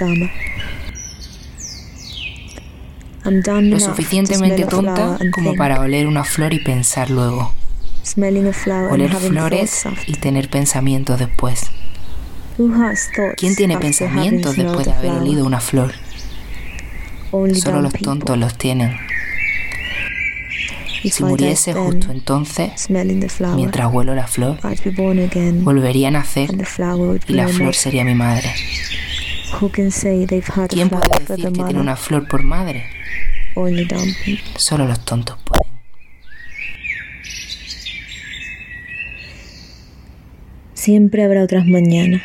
Lo suficientemente tonta como para oler una flor y pensar luego, oler flores y tener pensamientos después. ¿Quién tiene pensamientos después de haber olido una flor? Solo los tontos los tienen. Si muriese justo entonces, mientras huelo la flor, volvería a nacer y la flor sería mi madre. ¿Quién puede decir que tiene una flor por madre? Solo los tontos pueden. Siempre habrá otras mañanas.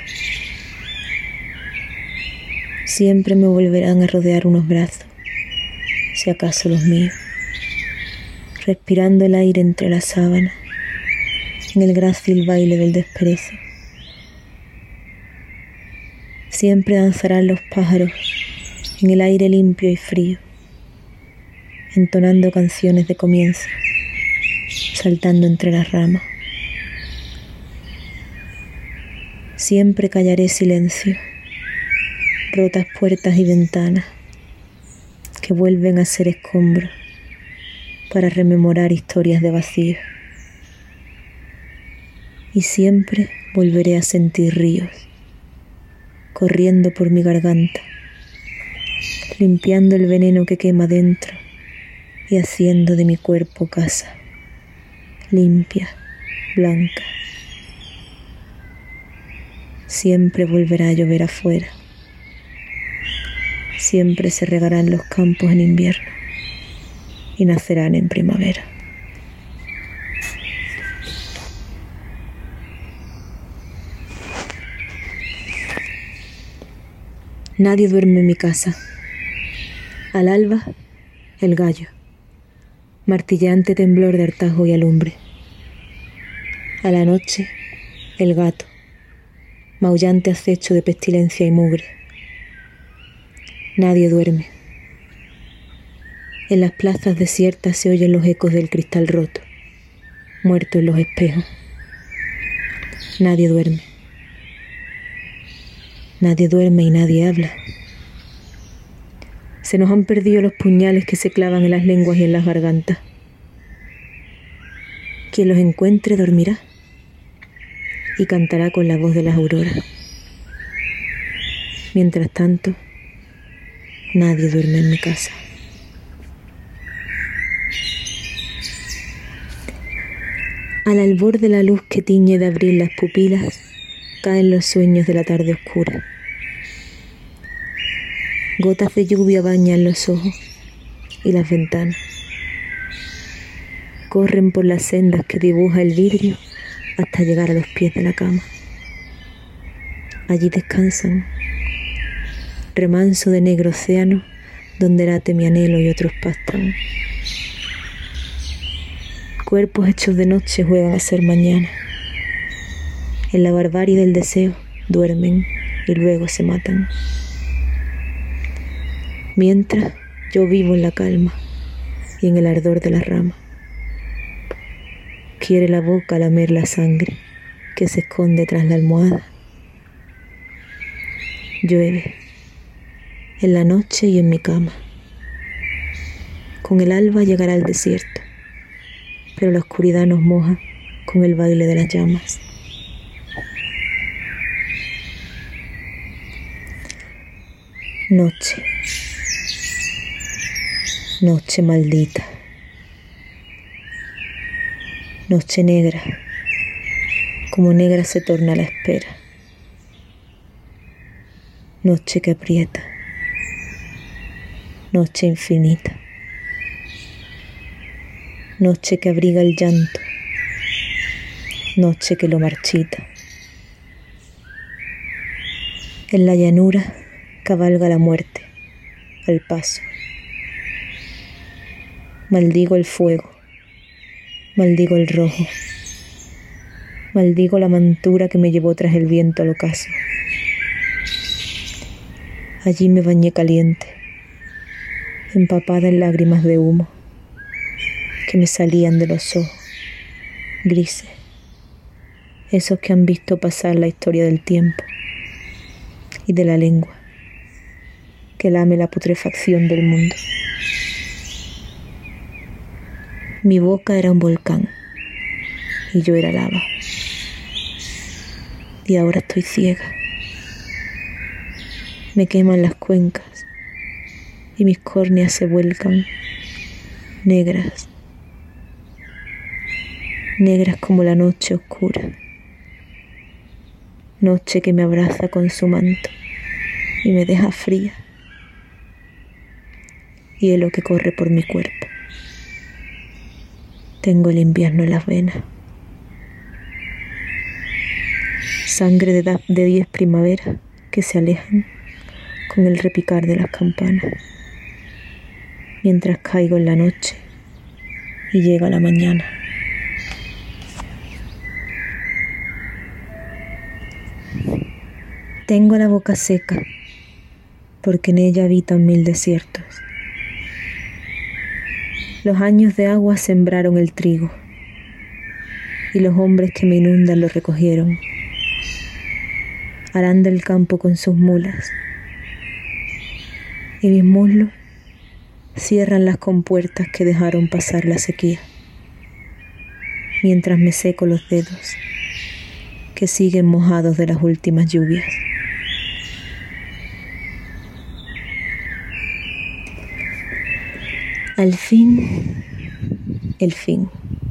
Siempre me volverán a rodear unos brazos, si acaso los míos, respirando el aire entre las sábanas, en el grácil baile del desprecio. Siempre danzarán los pájaros en el aire limpio y frío, entonando canciones de comienzo, saltando entre las ramas. Siempre callaré silencio, rotas puertas y ventanas que vuelven a ser escombros para rememorar historias de vacío. Y siempre volveré a sentir ríos corriendo por mi garganta, limpiando el veneno que quema dentro y haciendo de mi cuerpo casa, limpia, blanca. Siempre volverá a llover afuera. Siempre se regarán los campos en invierno y nacerán en primavera. Nadie duerme en mi casa. Al alba, el gallo, martilleante temblor de hartazgo y alumbre. A la noche, el gato, maullante acecho de pestilencia y mugre. Nadie duerme. En las plazas desiertas se oyen los ecos del cristal roto, muerto en los espejos. Nadie duerme. Nadie duerme y nadie habla. Se nos han perdido los puñales que se clavan en las lenguas y en las gargantas. Quien los encuentre dormirá y cantará con la voz de las auroras. Mientras tanto, nadie duerme en mi casa. Al albor de la luz que tiñe de abril las pupilas, caen los sueños de la tarde oscura. Gotas de lluvia bañan los ojos y las ventanas. Corren por las sendas que dibuja el vidrio hasta llegar a los pies de la cama. Allí descansan, remanso de negro océano donde late mi anhelo y otros pastan. Cuerpos hechos de noche juegan a ser mañana. En la barbarie del deseo duermen y luego se matan. Mientras yo vivo en la calma y en el ardor de la rama. Quiere la boca lamer la sangre que se esconde tras la almohada. Llueve en la noche y en mi cama. Con el alba llegará el desierto, pero la oscuridad nos moja con el baile de las llamas. Noche, noche maldita, noche negra, como negra se torna la espera, noche que aprieta, noche infinita, noche que abriga el llanto, noche que lo marchita. En la llanura cabalga la muerte, al paso. Maldigo el fuego, maldigo el rojo, maldigo la mantura que me llevó tras el viento al ocaso. Allí me bañé caliente, empapada en lágrimas de humo que me salían de los ojos, grises, esos que han visto pasar la historia del tiempo y de la lengua que lame la putrefacción del mundo. Mi boca era un volcán y yo era lava. Y ahora estoy ciega. Me queman las cuencas y mis córneas se vuelcan, negras, negras como la noche oscura, noche que me abraza con su manto y me deja fría, hielo que corre por mi cuerpo. Tengo el invierno en las venas, sangre de, da- de diez primaveras que se alejan con el repicar de las campanas, mientras caigo en la noche y llega la mañana. Tengo la boca seca, porque en ella habitan mil desiertos. Los años de agua sembraron el trigo, y los hombres que me inundan lo recogieron. Harán del campo con sus mulas, y mis muslos cierran las compuertas que dejaron pasar la sequía, mientras me seco los dedos, que siguen mojados de las últimas lluvias. Al fin, el fin.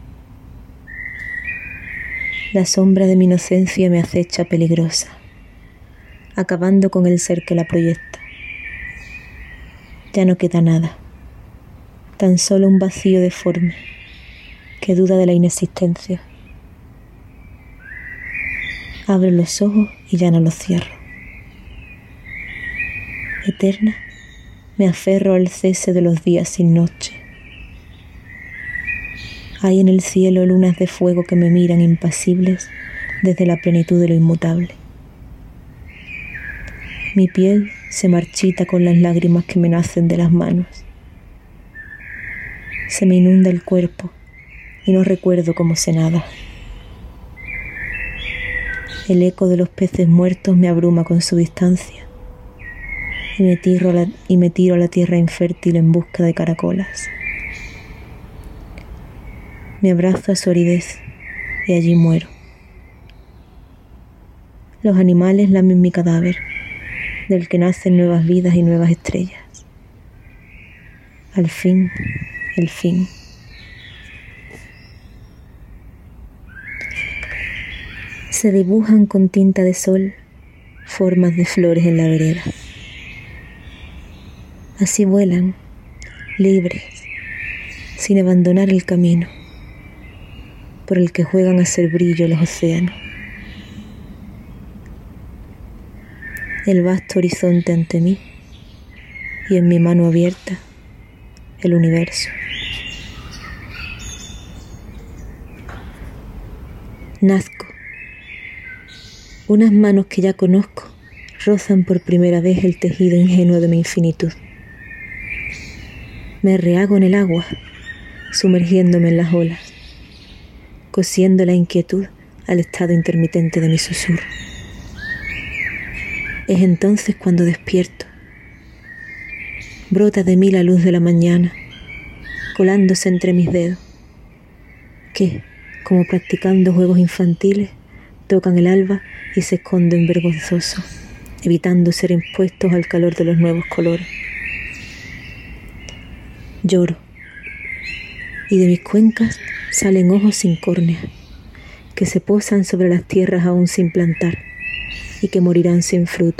La sombra de mi inocencia me acecha peligrosa, acabando con el ser que la proyecta. Ya no queda nada, tan solo un vacío deforme que duda de la inexistencia. Abro los ojos y ya no los cierro. Eterna, me aferro al cese de los días sin noche. Hay en el cielo lunas de fuego que me miran impasibles desde la plenitud de lo inmutable. Mi piel se marchita con las lágrimas que me nacen de las manos. Se me inunda el cuerpo y no recuerdo cómo se nada. El eco de los peces muertos me abruma con su distancia. Y me, tiro a la, y me tiro a la tierra infértil en busca de caracolas. Me abrazo a su aridez y allí muero. Los animales lamen mi cadáver, del que nacen nuevas vidas y nuevas estrellas. Al fin, el fin. Se dibujan con tinta de sol formas de flores en la vereda. Así vuelan, libres, sin abandonar el camino por el que juegan a hacer brillo los océanos. El vasto horizonte ante mí y en mi mano abierta el universo. Nazco. Unas manos que ya conozco rozan por primera vez el tejido ingenuo de mi infinitud. Me rehago en el agua, sumergiéndome en las olas, cosiendo la inquietud al estado intermitente de mi susurro. Es entonces cuando despierto. Brota de mí la luz de la mañana, colándose entre mis dedos, que, como practicando juegos infantiles, tocan el alba y se esconden vergonzosos, evitando ser expuestos al calor de los nuevos colores. Lloro, y de mis cuencas salen ojos sin córnea, que se posan sobre las tierras aún sin plantar y que morirán sin fruto.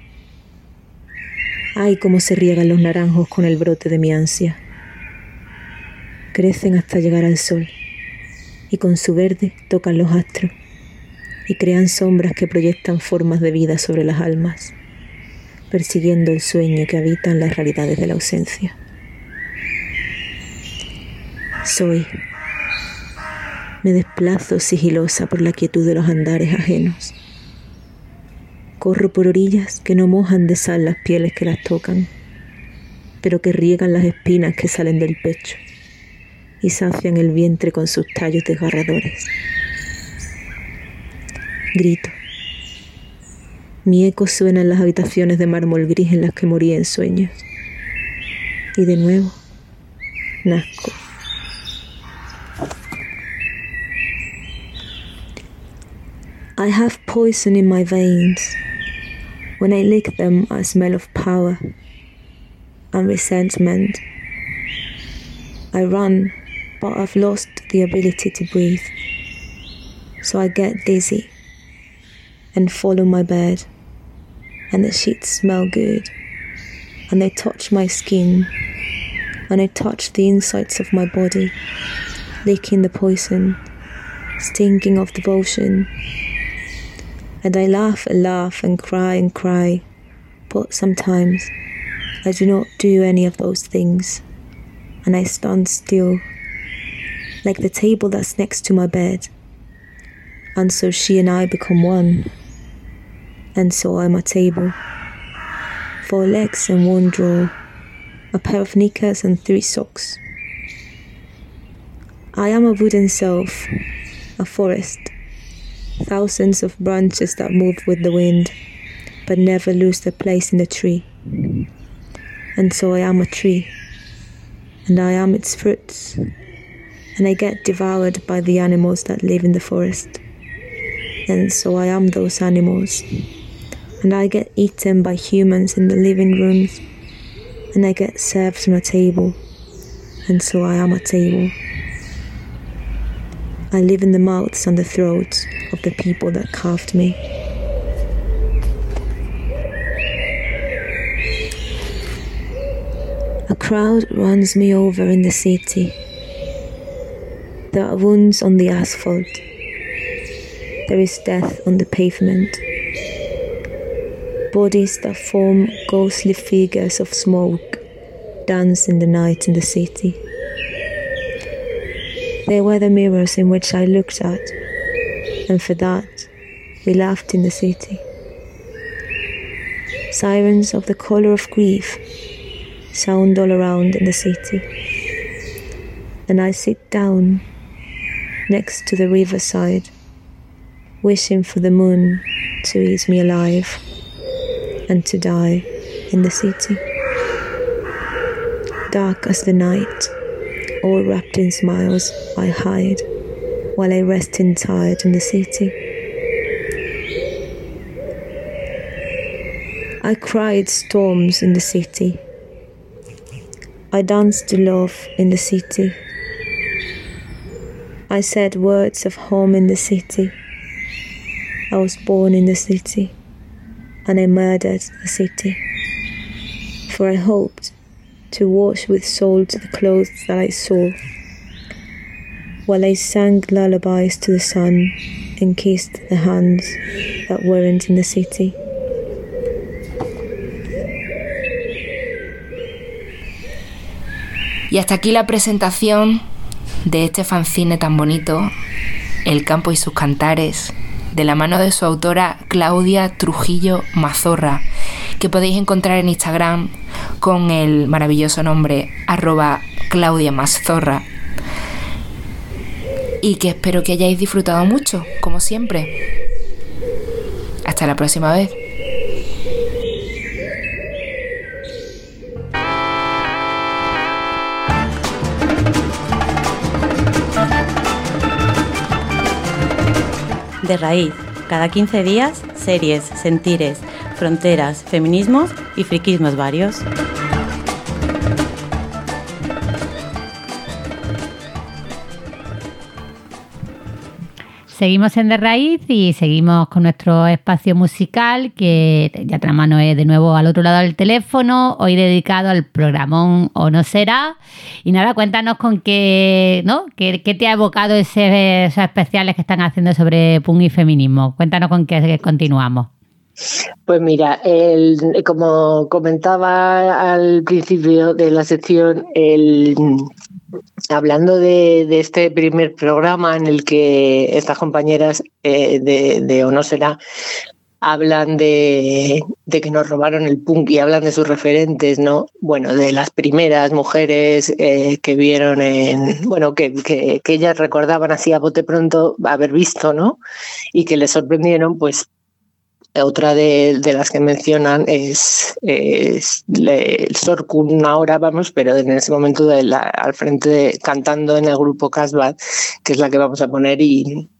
Ay, cómo se riegan los naranjos con el brote de mi ansia. Crecen hasta llegar al sol, y con su verde tocan los astros, y crean sombras que proyectan formas de vida sobre las almas, persiguiendo el sueño que habita en las realidades de la ausencia. Soy. Me desplazo sigilosa por la quietud de los andares ajenos. Corro por orillas que no mojan de sal las pieles que las tocan, pero que riegan las espinas que salen del pecho y sacian el vientre con sus tallos desgarradores. Grito. Mi eco suena en las habitaciones de mármol gris en las que morí en sueños. Y de nuevo, nazco. I have poison in my veins. When I lick them, I smell of power and resentment. I run, but I've lost the ability to breathe. So I get dizzy and fall on my bed, and the sheets smell good, and they touch my skin, and I touch the insides of my body, licking the poison, stinking of devotion. And I laugh and laugh and cry and cry, but sometimes I do not do any of those things, and I stand still, like the table that's next to my bed. And so she and I become one, and so I'm a table. Four legs and one drawer, a pair of knickers and three socks. I am a wooden self, a forest, thousands of branches that move with the wind, but never lose their place in the tree. And so I am a tree, and I am its fruits, and I get devoured by the animals that live in the forest. And so I am those animals, and I get eaten by humans in the living rooms, and I get served on a table, and so I am a table. I live in the mouths and the throats of the people that carved me. A crowd runs me over in the city. There are wounds on the asphalt. There is death on the pavement. Bodies that form ghostly figures of smoke dance in the night in the city. They were the mirrors in which I looked at, and for that we laughed in the city. Sirens of the color of grief sound all around in the city, and I sit down next to the riverside, wishing for the moon to eat me alive and to die in the city. Dark as the night, all wrapped in smiles, I hide while I rest in tired in the city. I cried storms in the city. I danced to love in the city. I said words of home in the city. I was born in the city, and I murdered the city. For I hoped to wash with salt the clothes that I saw, while I sang lullabies to the sun and kissed the hands that weren't in the city. Y hasta aquí la presentación de este fanzine tan bonito, El campo y sus cantares, de la mano de su autora Claudia Trujillo Mazorra, que podéis encontrar en Instagram con el maravilloso nombre arroba Claudia Mazorra, y que espero que hayáis disfrutado mucho, como siempre. Hasta la próxima vez. De Raíz, cada quince días, series, sentires, fronteras, feminismos y friquismos varios. Seguimos en De Raíz y seguimos con nuestro espacio musical, que ya otra mano es de nuevo al otro lado del teléfono, hoy dedicado al programón O No Será. Y nada, cuéntanos con qué, ¿no? ¿Qué, qué te ha evocado ese, esos especiales que están haciendo sobre punk y feminismo? Cuéntanos con qué continuamos. Pues mira, el, como comentaba al principio de la sección, el, hablando de, de este primer programa en el que estas compañeras eh, de, de O No Será hablan de, de que nos robaron el punk y hablan de sus referentes, ¿no? Bueno, de las primeras mujeres eh, que vieron en, bueno, que, que, que ellas recordaban así a bote pronto haber visto, ¿no? Y que les sorprendieron, pues. Otra de, de las que mencionan es, es el Sorkun ahora, vamos, pero en ese momento de la, al frente de, cantando en el grupo Casbah, que es la que vamos a poner, y,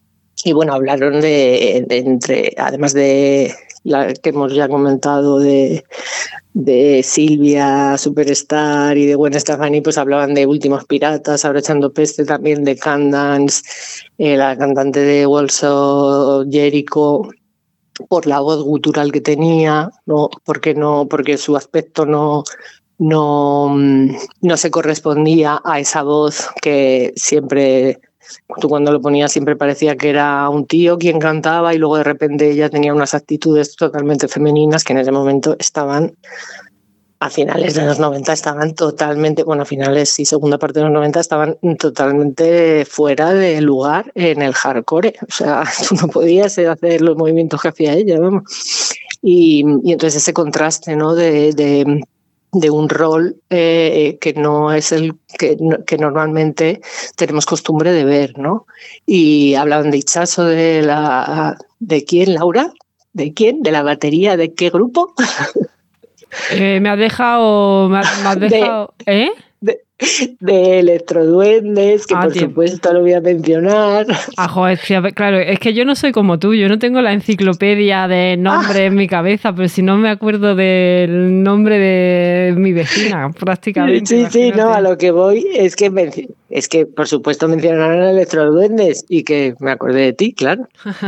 y bueno, hablaron de, de entre, además de la que hemos ya comentado de, de Silvia Superstar y de Gwen Stefani, pues hablaban de Últimos Piratas, ahora echando peste también de Candance, eh, la cantante de Wolso Jericho, por la voz gutural que tenía, no, porque no, porque su aspecto no, no, no se correspondía a esa voz que siempre. Tú cuando lo ponías siempre parecía que era un tío quien cantaba y luego de repente ella tenía unas actitudes totalmente femeninas que en ese momento estaban, a finales de los noventa estaban totalmente, bueno, a finales y segunda parte de los noventa estaban totalmente fuera de lugar en el hardcore. O sea, tú no podías hacer los movimientos que hacía ella, vamos. Y, y entonces ese contraste, ¿no? de... de de un rol eh, que no es el que, que normalmente tenemos costumbre de ver, ¿no? Y hablaban de Itxaso, de la ¿de quién, Laura? ¿De quién? ¿De la batería? ¿De qué grupo? Eh, me has dejado... Me has, me has dejado de, ¿eh? De, de Electroduendes, que ah, por tío. supuesto lo voy a mencionar. Ah, joder, claro, es que yo no soy como tú, yo no tengo la enciclopedia de nombres ah. en mi cabeza, pero si no me acuerdo del nombre de mi vecina, prácticamente. Sí, imagínate. sí, no, a lo que voy es que, me, es que por supuesto mencionaron a Electroduendes y que me acordé de ti, claro.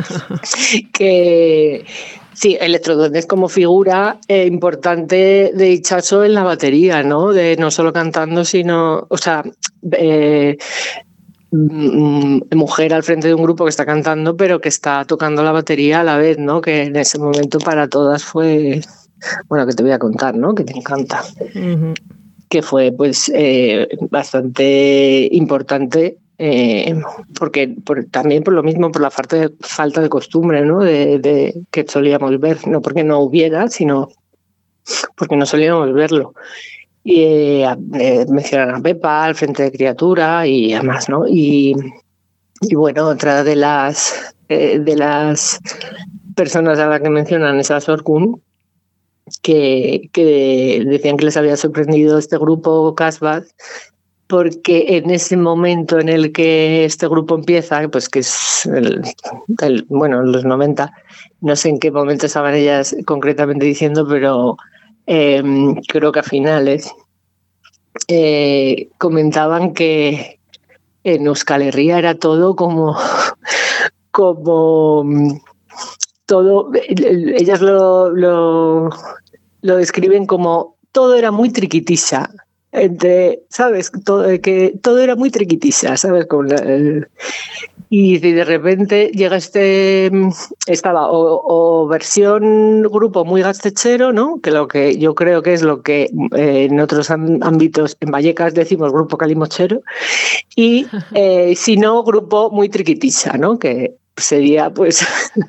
que... Sí, Electroduendes como figura eh, importante de Itxaso en la batería, ¿no? De no solo cantando, sino, o sea, eh, mujer al frente de un grupo que está cantando, pero que está tocando la batería a la vez, ¿no? Que en ese momento para todas fue, bueno, que te voy a contar, ¿no? Que te encanta. Uh-huh. Que fue, pues, eh, bastante importante. Eh, porque por, también por lo mismo, por la falta de, falta de costumbre, ¿no? de, de que solíamos ver, no porque no hubiera, sino porque no solíamos verlo. Y eh, eh, mencionan a Pepa al frente de Criatura y además, ¿no? Y, y bueno, otra de las eh, de las personas a las que mencionan es a Sorkun, que, que decían que les había sorprendido este grupo Casbah, porque en ese momento en el que este grupo empieza, pues que es el, el, bueno, en los noventa, no sé en qué momento estaban ellas concretamente diciendo, pero eh, creo que a finales eh, comentaban que en Euskal Herria era todo como como todo, ellas lo, lo, lo describen como todo era muy triquitisa. Entre, ¿sabes? Todo, que todo era muy triquitisa, ¿sabes? Con la, el, y de repente llega este, estaba o, o versión grupo muy gastechero, ¿no? Que lo que yo creo que es lo que eh, en otros ámbitos, en Vallecas decimos grupo calimochero, y eh, si no, grupo muy triquitisa, ¿no? Que sería, pues,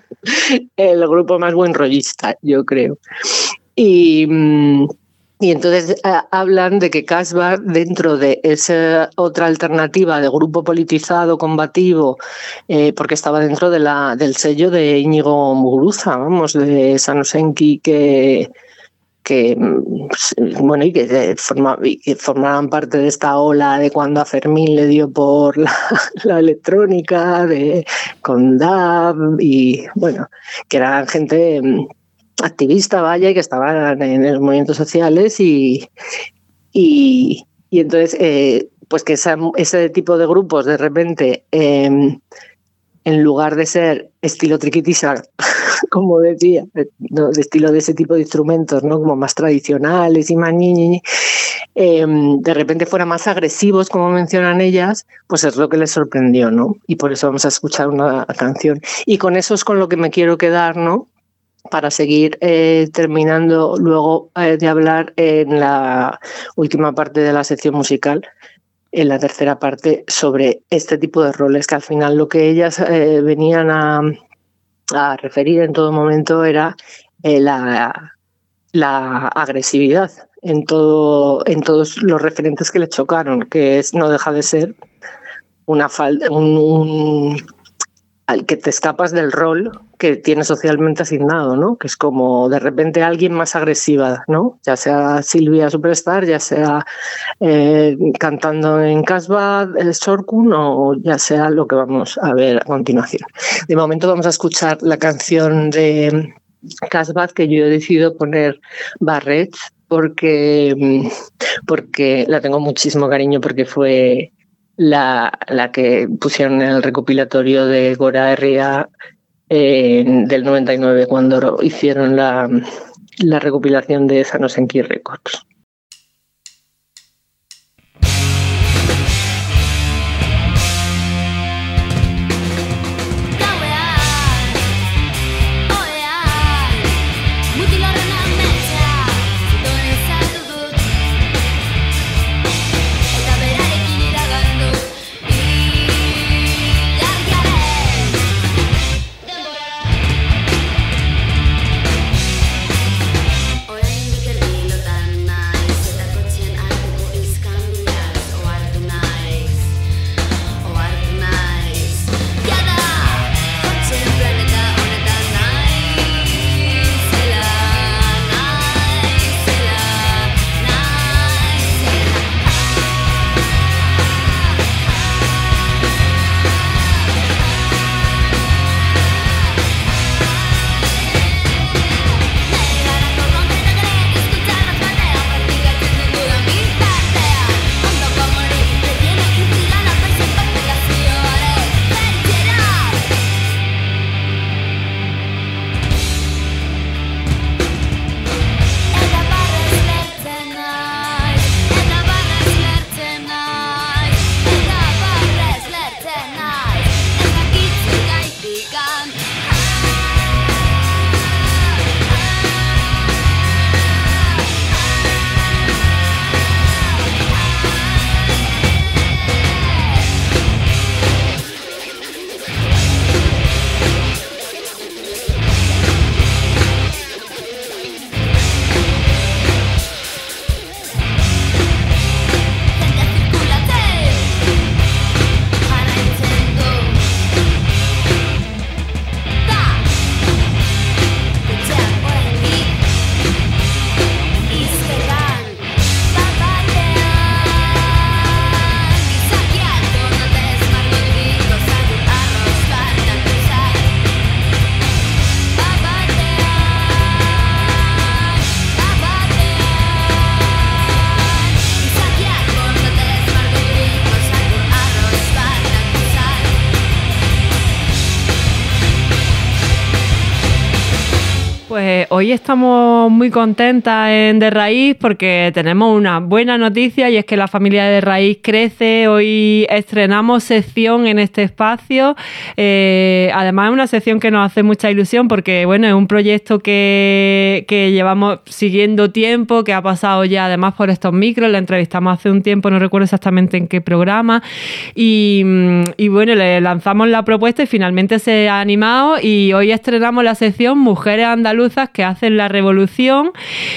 el grupo más buen rollista, yo creo. Y... Y entonces eh, hablan de que Casbah, dentro de esa otra alternativa de grupo politizado, combativo, eh, porque estaba dentro de la, del sello de Íñigo Muguruza, vamos, de Sanosenki, que, que bueno, y que, forma, y que formaban parte de esta ola de cuando a Fermín le dio por la, la electrónica, de con Dab, y bueno, que eran gente activista, vaya, y que estaban en los movimientos sociales y, y, y entonces eh, pues que esa, ese tipo de grupos de repente eh, en lugar de ser estilo triquitisa, como decía, ¿no? De estilo de ese tipo de instrumentos, ¿no? Como más tradicionales y más ñi, ñi, ñi, eh, de repente fueran más agresivos, como mencionan ellas, pues es lo que les sorprendió, ¿no? Y por eso vamos a escuchar una canción. Y con eso es con lo que me quiero quedar, ¿no? Para seguir eh, terminando luego eh, de hablar en la última parte de la sección musical, en la tercera parte, sobre este tipo de roles, que al final lo que ellas eh, venían a, a referir en todo momento era eh, la, la agresividad en, todo, en todos los referentes que le chocaron, que es, no deja de ser una falta, un, un al que te escapas del rol que tienes socialmente asignado, ¿no? Que es como de repente alguien más agresiva, ¿no? Ya sea Silvia Superstar, ya sea eh, cantando en Casbah, el Sorkun, o ya sea lo que vamos a ver a continuación. De momento vamos a escuchar la canción de Casbah, que yo he decidido poner Barrets, porque, porque la tengo muchísimo cariño, porque fue la, la que pusieron en el recopilatorio de Gora Herria eh, del noventa y nueve, cuando hicieron la, la recopilación de Sanosenki Records. Pues hoy estamos muy contentas en De Raíz porque tenemos una buena noticia, y es que la familia de De Raíz crece. Hoy estrenamos sección en este espacio. Eh, además es una sección que nos hace mucha ilusión porque, bueno, es un proyecto que, que llevamos siguiendo tiempo, que ha pasado ya además por estos micros. La entrevistamos hace un tiempo, no recuerdo exactamente en qué programa, y, y bueno, le lanzamos la propuesta y finalmente se ha animado, y hoy estrenamos la sección Mujeres Andaluzas que hacen la revolución,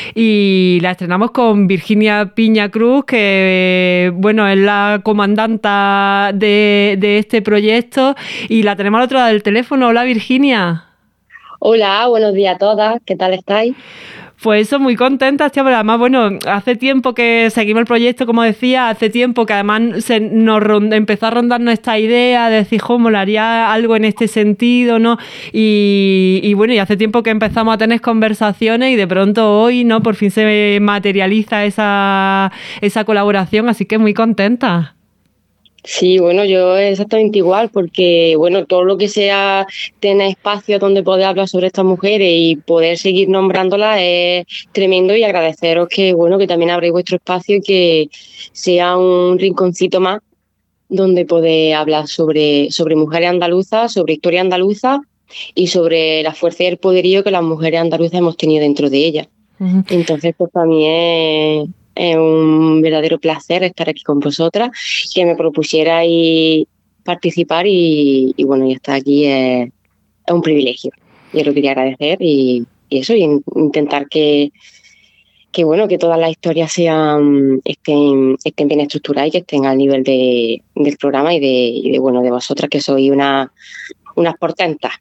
y la estrenamos con Virginia Piña Cruz, que bueno, es la comandanta de, de este proyecto, y la tenemos al otro lado del teléfono. Hola, Virginia. Hola, buenos días a todas, ¿qué tal estáis? Pues eso, muy contenta, tía, pero además, bueno, hace tiempo que seguimos el proyecto, como decía, hace tiempo que además se nos ronda, empezó a rondarnos esta idea de decir, jo, molaría algo en este sentido, ¿no? Y, y bueno, y hace tiempo que empezamos a tener conversaciones, y de pronto hoy, ¿no? Por fin se materializa esa, esa colaboración, así que muy contenta. Sí, bueno, yo exactamente igual, porque bueno, todo lo que sea tener espacio donde poder hablar sobre estas mujeres y poder seguir nombrándolas es tremendo, y agradeceros que bueno, que también abréis vuestro espacio y que sea un rinconcito más donde poder hablar sobre, sobre mujeres andaluzas, sobre historia andaluza y sobre la fuerza y el poderío que las mujeres andaluzas hemos tenido dentro de ellas. Uh-huh. Entonces, pues para mí es... Es un verdadero placer estar aquí con vosotras, que me propusierais participar y, y bueno, y estar aquí es, es un privilegio. Yo lo quería agradecer y, y eso, y intentar que, que bueno, que todas las historias sean estén, estén bien estructuradas y que estén al nivel de, del programa y de, y de bueno, de vosotras, que sois una unas portentas.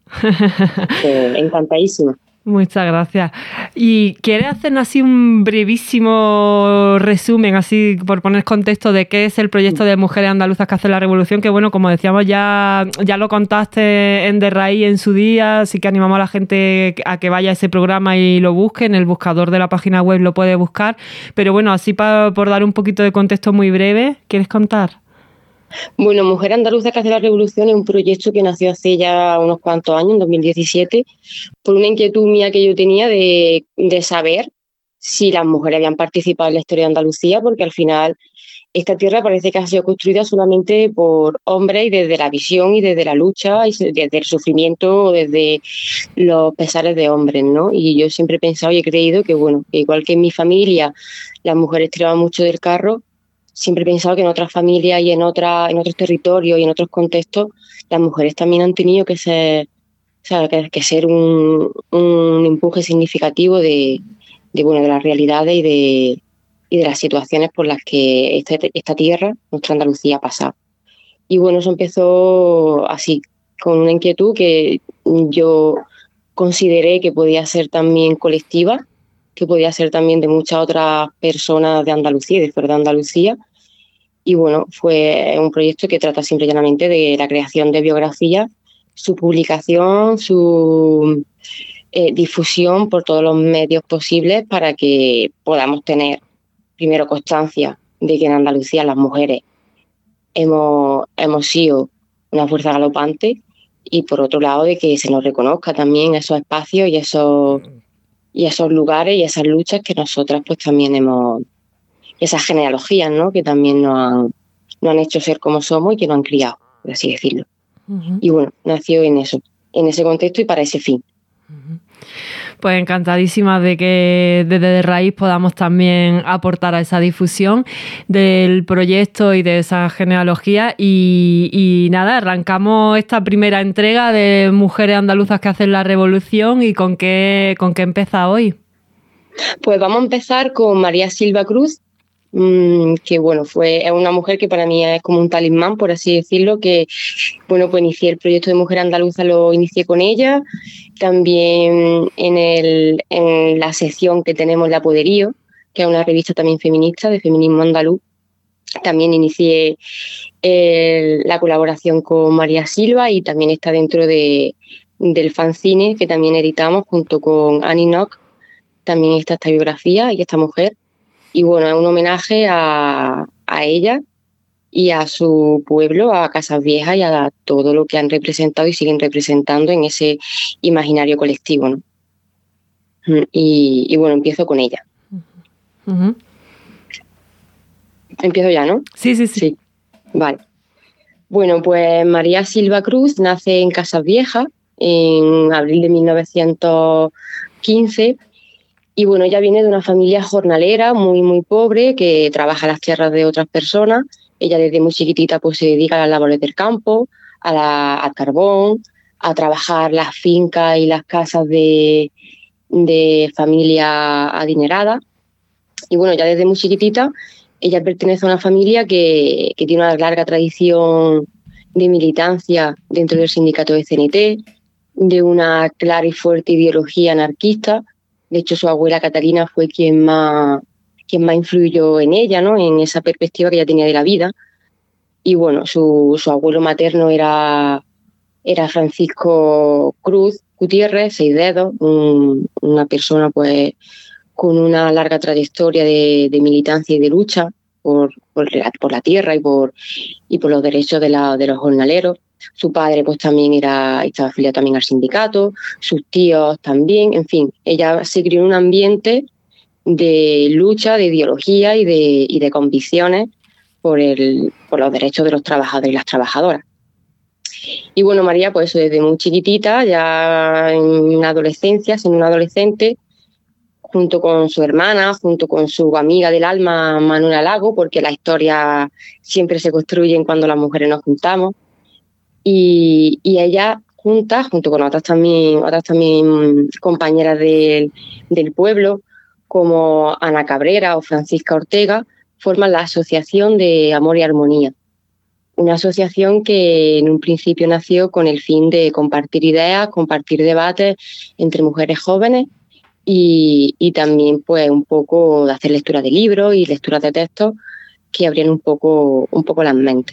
eh, encantadísima. Muchas gracias. ¿Y quieres hacernos así un brevísimo resumen, así por poner contexto, de qué es el proyecto de Mujeres Andaluzas que hacen la revolución? Que bueno, como decíamos, ya, ya lo contaste en De Raíz en su día, así que animamos a la gente a que vaya a ese programa y lo busque. En el buscador de la página web lo puede buscar. Pero bueno, así pa, por dar un poquito de contexto muy breve, ¿quieres contar? Bueno, Mujer Andaluza que hace la revolución es un proyecto que nació hace ya unos cuantos años, en dos mil diecisiete, por una inquietud mía que yo tenía de, de saber si las mujeres habían participado en la historia de Andalucía, porque al final esta tierra parece que ha sido construida solamente por hombres y desde la visión y desde la lucha y desde el sufrimiento, desde los pesares de hombres, ¿no? Y yo siempre he pensado y he creído que, bueno, que igual que en mi familia las mujeres tiraban mucho del carro, siempre he pensado que en otras familias y en, otra, en otros territorios y en otros contextos las mujeres también han tenido que ser, o sea, que, que ser un, un empuje significativo de, de, bueno, de las realidades y de, y de las situaciones por las que esta, esta tierra, nuestra Andalucía, ha pasado. Y bueno, eso empezó así, con una inquietud que yo consideré que podía ser también colectiva, que podía ser también de muchas otras personas de Andalucía y de fuera de Andalucía. Y bueno, fue un proyecto que trata simple y llanamente de la creación de biografías, su publicación, su eh, difusión por todos los medios posibles para que podamos tener, primero, constancia de que en Andalucía las mujeres hemos, hemos sido una fuerza galopante y, por otro lado, de que se nos reconozca también esos espacios y esos, y esos lugares y esas luchas que nosotras pues también hemos... esas genealogías, ¿no?, que también nos han, nos han hecho ser como somos y que nos han criado, por así decirlo. Uh-huh. Y bueno, nació en eso, en ese contexto y para ese fin. Uh-huh. Pues encantadísima de que desde De Raíz podamos también aportar a esa difusión del proyecto y de esa genealogía. Y, y nada, arrancamos esta primera entrega de Mujeres Andaluzas que hacen la revolución. ¿Y con qué, con qué empieza hoy? Pues vamos a empezar con María Silva Cruz, que bueno, fue es una mujer que para mí es como un talismán, por así decirlo, que bueno, pues inicié el proyecto de Mujer Andaluza, lo inicié con ella, también en, el, en la sección que tenemos La Poderío, que es una revista también feminista, de feminismo andaluz, también inicié el, la colaboración con María Silva y también está dentro de, del fanzine que también editamos junto con Annie Nock, también está esta biografía y esta mujer. Y bueno, es un homenaje a, a ella y a su pueblo, a Casas Viejas y a todo lo que han representado y siguen representando en ese imaginario colectivo, ¿no? Y, y bueno, empiezo con ella. Uh-huh. Empiezo ya, ¿no? Sí, sí, sí, sí. Vale. Bueno, pues María Silva Cruz nace en Casas Viejas en abril de mil novecientos quince. Y bueno, ella viene de una familia jornalera muy, muy pobre, que trabaja las tierras de otras personas. Ella desde muy chiquitita pues se dedica a las labores del campo, a la, al carbón, a trabajar las fincas y las casas de, de familia adinerada. Y bueno, ya desde muy chiquitita, ella pertenece a una familia que, que tiene una larga tradición de militancia dentro del sindicato de C N T, de una clara y fuerte ideología anarquista. De hecho, su abuela Catalina fue quien más, quien más influyó en ella, ¿no?, en esa perspectiva que ella tenía de la vida. Y bueno, su, su abuelo materno era, era Francisco Cruz Gutiérrez, Seis Dedos, un, una persona pues con una larga trayectoria de, de militancia y de lucha por, por, la, por la tierra y por, y por los derechos de, la, de los jornaleros. Su padre pues también era, estaba afiliado también al sindicato, sus tíos también, en fin, ella se crió en un ambiente de lucha, de ideología y de, y de convicciones por, el, por los derechos de los trabajadores y las trabajadoras. Y bueno, María, pues eso, desde muy chiquitita, ya en adolescencia, siendo una adolescente, junto con su hermana, junto con su amiga del alma, Manuela Lago, porque las historias siempre se construyen cuando las mujeres nos juntamos. Y, y ella juntas, junto con otras también, otras también compañeras de, del pueblo, como Ana Cabrera o Francisca Ortega, forman la Asociación de Amor y Armonía. una asociación que en un principio nació con el fin de compartir ideas, compartir debates entre mujeres jóvenes y, y también pues un poco de hacer lectura de libros y lecturas de textos que abrían un poco, un poco las mentes.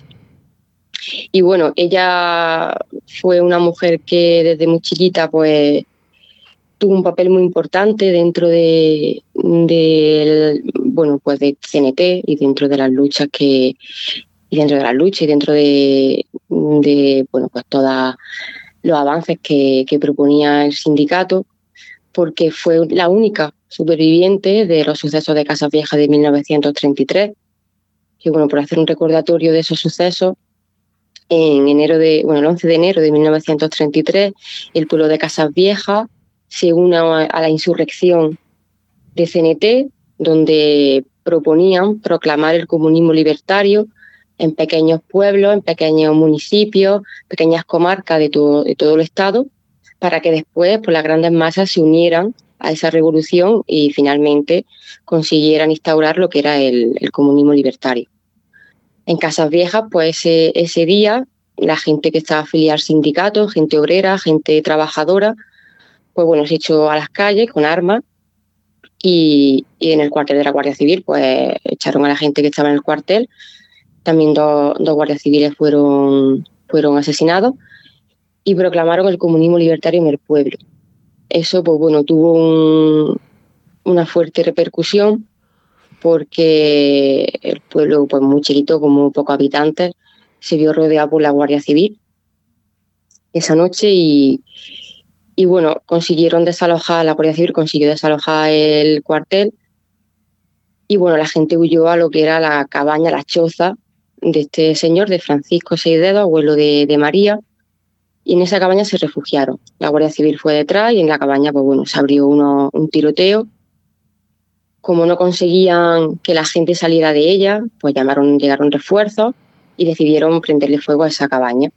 Y bueno, ella fue una mujer que desde muy chiquita pues tuvo un papel muy importante dentro de, de bueno pues de C N T y dentro de las luchas que y dentro de las luchas y dentro de, de bueno pues todos los avances que, que proponía el sindicato, porque fue la única superviviente de los sucesos de Casas Viejas de mil novecientos treinta y tres. Y bueno, por hacer un recordatorio de esos sucesos, en enero de bueno el once de enero de mil novecientos treinta y tres, el pueblo de Casas Viejas se une a la insurrección de C N T, donde proponían proclamar el comunismo libertario en pequeños pueblos, en pequeños municipios, pequeñas comarcas de todo, de todo el estado, para que después pues, las grandes masas se unieran a esa revolución y finalmente consiguieran instaurar lo que era el, el comunismo libertario. En Casas Viejas, pues ese, ese día, la gente que estaba afiliada al sindicato, gente obrera, gente trabajadora, pues bueno, se echó a las calles con armas y, y en el cuartel de la Guardia Civil, pues echaron a la gente que estaba en el cuartel. También dos, dos guardias civiles fueron, fueron asesinados y proclamaron el comunismo libertario en el pueblo. Eso, pues bueno, tuvo un, una fuerte repercusión porque el pueblo, pues muy chiquito, con muy pocos habitantes, se vio rodeado por la Guardia Civil esa noche y, y bueno, consiguieron desalojar, la Guardia Civil consiguió desalojar el cuartel y bueno, la gente huyó a lo que era la cabaña, la choza de este señor, de Francisco Seisdedos, abuelo de, de María, y en esa cabaña se refugiaron. La Guardia Civil fue detrás y en la cabaña, pues bueno, se abrió uno, un tiroteo. Como no conseguían que la gente saliera de ella, pues llamaron, llegaron refuerzos y decidieron prenderle fuego a esa cabaña.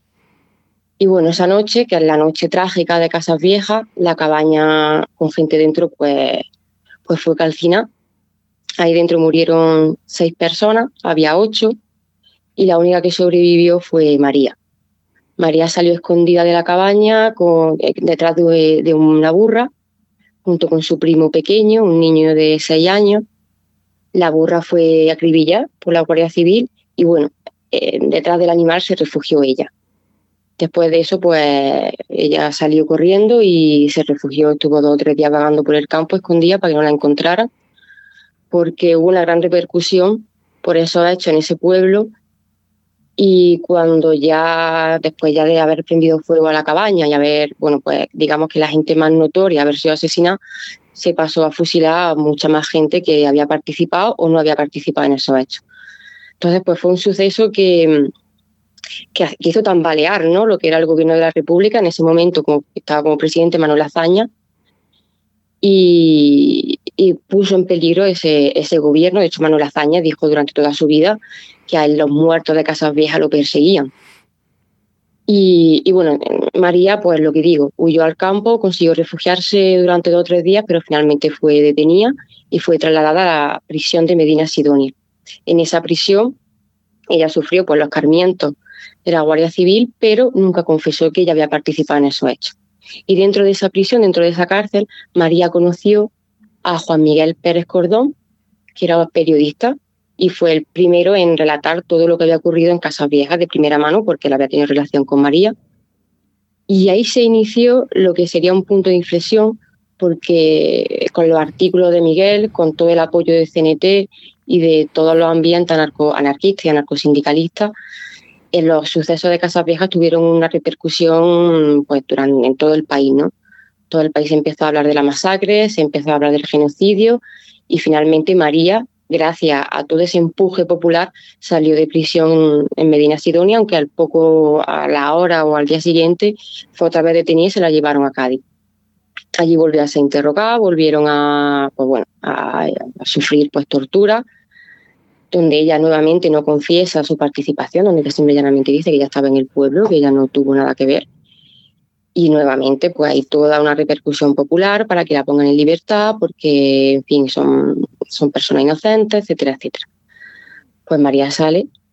Y bueno, esa noche, que es la noche trágica de Casas Viejas, la cabaña con gente dentro, pues, pues fue calcinada. Ahí dentro murieron seis personas, había ocho, y la única que sobrevivió fue María. María salió escondida de la cabaña con, detrás de, de una burra, junto con su primo pequeño, un niño de seis años. La burra fue acribillada por la Guardia Civil y bueno, eh, detrás del animal se refugió ella. Después de eso, pues ella salió corriendo y se refugió, estuvo dos o tres días vagando por el campo escondida para que no la encontraran, porque hubo una gran repercusión por esos hechos en ese pueblo. Y cuando ya, después ya de haber prendido fuego a la cabaña y haber, bueno, pues digamos que la gente más notoria haber sido asesinada, se pasó a fusilar a mucha más gente que había participado o no había participado en esos hechos. Entonces, pues fue un suceso que, que hizo tambalear, ¿no?, lo que era el gobierno de la República. En ese momento como, estaba como presidente Manuel Azaña y, y puso en peligro ese, ese gobierno. De hecho, Manuel Azaña dijo durante toda su vida que a él los muertos de Casas Viejas lo perseguían. Y, y bueno, María, pues lo que digo, huyó al campo, consiguió refugiarse durante dos o tres días, pero finalmente fue detenida y fue trasladada a la prisión de Medina Sidonia. En esa prisión ella sufrió pues, los escarmientos de la Guardia Civil, pero nunca confesó que ella había participado en esos hechos. Y dentro de esa prisión, dentro de esa cárcel, María conoció a Juan Miguel Pérez Cordón, que era periodista, y fue el primero en relatar todo lo que había ocurrido en Casas Viejas de primera mano, porque él había tenido relación con María. Y ahí se inició lo que sería un punto de inflexión, porque con los artículos de Miguel, con todo el apoyo de C N T y de todos los ambientes anarco, anarquistas y anarcosindicalistas, en los sucesos de Casas Viejas tuvieron una repercusión pues, durante, en todo el país, ¿no? Todo el país empezó a hablar de la masacre, se empezó a hablar del genocidio y finalmente María, gracias a todo ese empuje popular, salió de prisión en Medina Sidonia, aunque al poco, a la hora o al día siguiente, fue otra vez detenida y se la llevaron a Cádiz. Allí volvió a ser interrogada, volvieron a, pues bueno, a, a sufrir pues, tortura, donde ella nuevamente no confiesa su participación, donde ella simple y llanamente dice que ella estaba en el pueblo, que ella no tuvo nada que ver. Y nuevamente pues hay toda una repercusión popular para que la pongan en libertad, porque, en fin, son, son personas inocentes, etcétera, etcétera. Pues María sale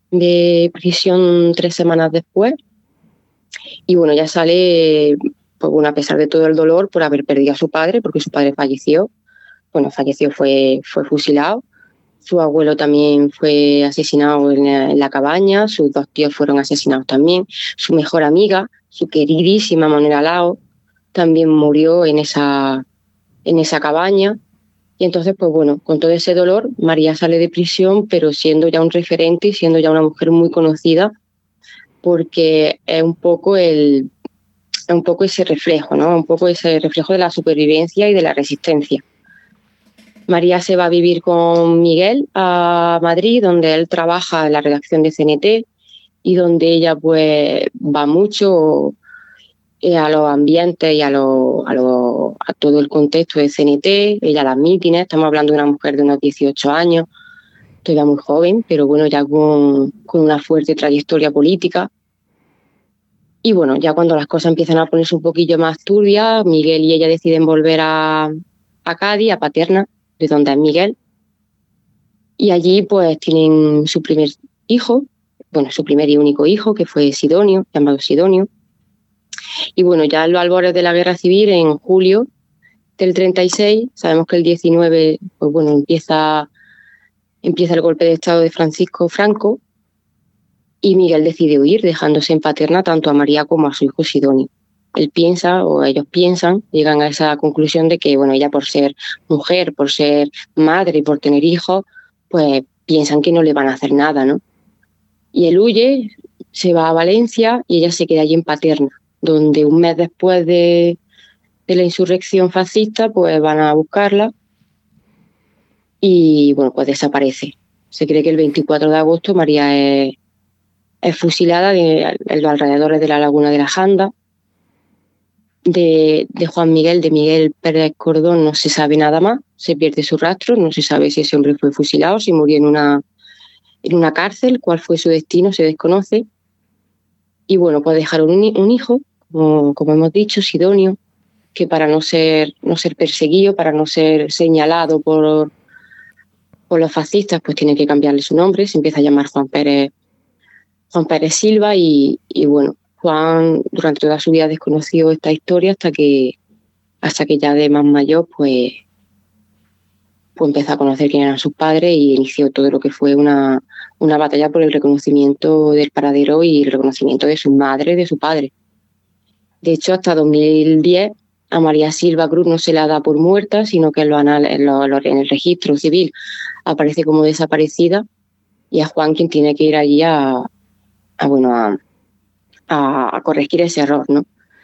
de prisión tres semanas después. Y bueno, ya sale, pues bueno, a pesar de todo el dolor por haber perdido a su padre, porque su padre falleció. Bueno, falleció, fue, fue fusilado. Su abuelo también fue asesinado en la, en la cabaña, sus dos tíos fueron asesinados también. Su mejor amiga, su queridísima Manuela Lao, también murió en esa, en esa cabaña. Y entonces, pues bueno, con todo ese dolor, María sale de prisión, pero siendo ya un referente y siendo ya una mujer muy conocida, porque es un poco el, es un poco ese reflejo, ¿no? Un poco ese reflejo de la supervivencia y de la resistencia. María se va a vivir con Miguel a Madrid, donde él trabaja en la redacción de C N T y donde ella pues va mucho a los ambientes y a, lo, a, lo, a todo el contexto de C N T, ella a las mítines. Estamos hablando de una mujer de unos dieciocho años, todavía muy joven, pero bueno, ya con, con una fuerte trayectoria política. Y bueno, ya cuando las cosas empiezan a ponerse un poquillo más turbias, Miguel y ella deciden volver a, a Cádiz, a Paterna, de donde es Miguel. Y allí pues tienen su primer hijo, bueno, su primer y único hijo, que fue Sidonio, llamado Sidonio. Y bueno, ya en los albores de la Guerra Civil, en julio del treinta y seis, sabemos que el diecinueve, pues bueno, empieza, empieza el golpe de Estado de Francisco Franco y Miguel decide huir, dejándose en Paterna tanto a María como a su hijo Sidonio. Él piensa, o ellos piensan, llegan a esa conclusión de que, bueno, ella por ser mujer, por ser madre y por tener hijos, pues piensan que no le van a hacer nada, ¿no? Y él huye, se va a Valencia y ella se queda allí en Paterna, donde un mes después de, de la insurrección fascista, pues van a buscarla y, bueno, pues desaparece. Se cree que el veinticuatro de agosto María es, es fusilada de, en los alrededores de la Laguna de la Janda. De, de Juan Miguel, de Miguel Pérez Cordón, no se sabe nada más, se pierde su rastro, no se sabe si ese hombre fue fusilado, si murió en una, en una cárcel, cuál fue su destino, se desconoce. Y bueno, pues dejaron un, un hijo, como, como hemos dicho, Sidonio, que para no ser, no ser perseguido, para no ser señalado por, por los fascistas, pues tiene que cambiarle su nombre, se empieza a llamar Juan Pérez, Juan Pérez Silva y, y bueno, Juan durante toda su vida desconoció esta historia hasta que hasta que ya de más mayor pues, pues empezó a conocer quién eran sus padres y inició todo lo que fue una, una batalla por el reconocimiento del paradero y el reconocimiento de su madre y de su padre. De hecho, hasta dos mil diez a María Silva Cruz no se la da por muerta, sino que en, lo anal, en, lo, en el registro civil aparece como desaparecida y a Juan quien tiene que ir allí a, a bueno a A, a corregir ese error, ¿no?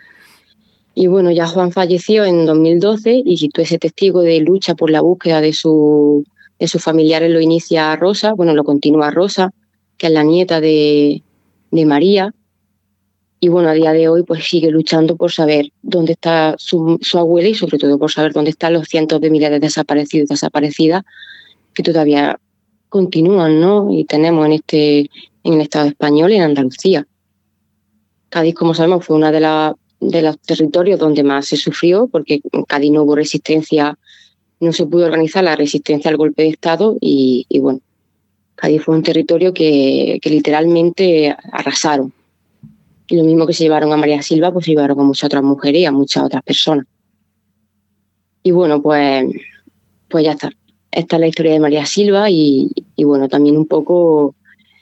Y bueno, ya Juan falleció en dos mil doce y todo ese testigo de lucha por la búsqueda de, su, de sus familiares lo inicia Rosa, bueno, lo continúa Rosa, que es la nieta de, de María. Y bueno, a día de hoy pues sigue luchando por saber dónde está su, su abuela y sobre todo por saber dónde están los cientos de miles de desaparecidos y desaparecidas que todavía continúan, ¿no? Y tenemos en, este, en el Estado español y en Andalucía. Cádiz, como sabemos, fue uno de, la, de los territorios donde más se sufrió, porque en Cádiz no hubo resistencia, no se pudo organizar la resistencia al golpe de Estado y, y bueno, Cádiz fue un territorio que, que literalmente arrasaron. Y lo mismo que se llevaron a María Silva, pues se llevaron a muchas otras mujeres y a muchas otras personas. Y bueno, pues, pues ya está. Esta es la historia de María Silva y, y bueno, también un poco...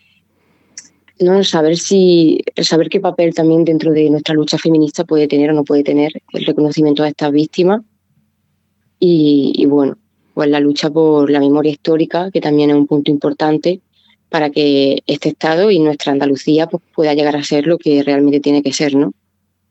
No, saber si saber qué papel también dentro de nuestra lucha feminista puede tener o no puede tener el reconocimiento de estas víctimas y, y bueno, pues la lucha por la memoria histórica, que también es un punto importante para que este Estado y nuestra Andalucía pues, pueda llegar a ser lo que realmente tiene que ser, ¿no?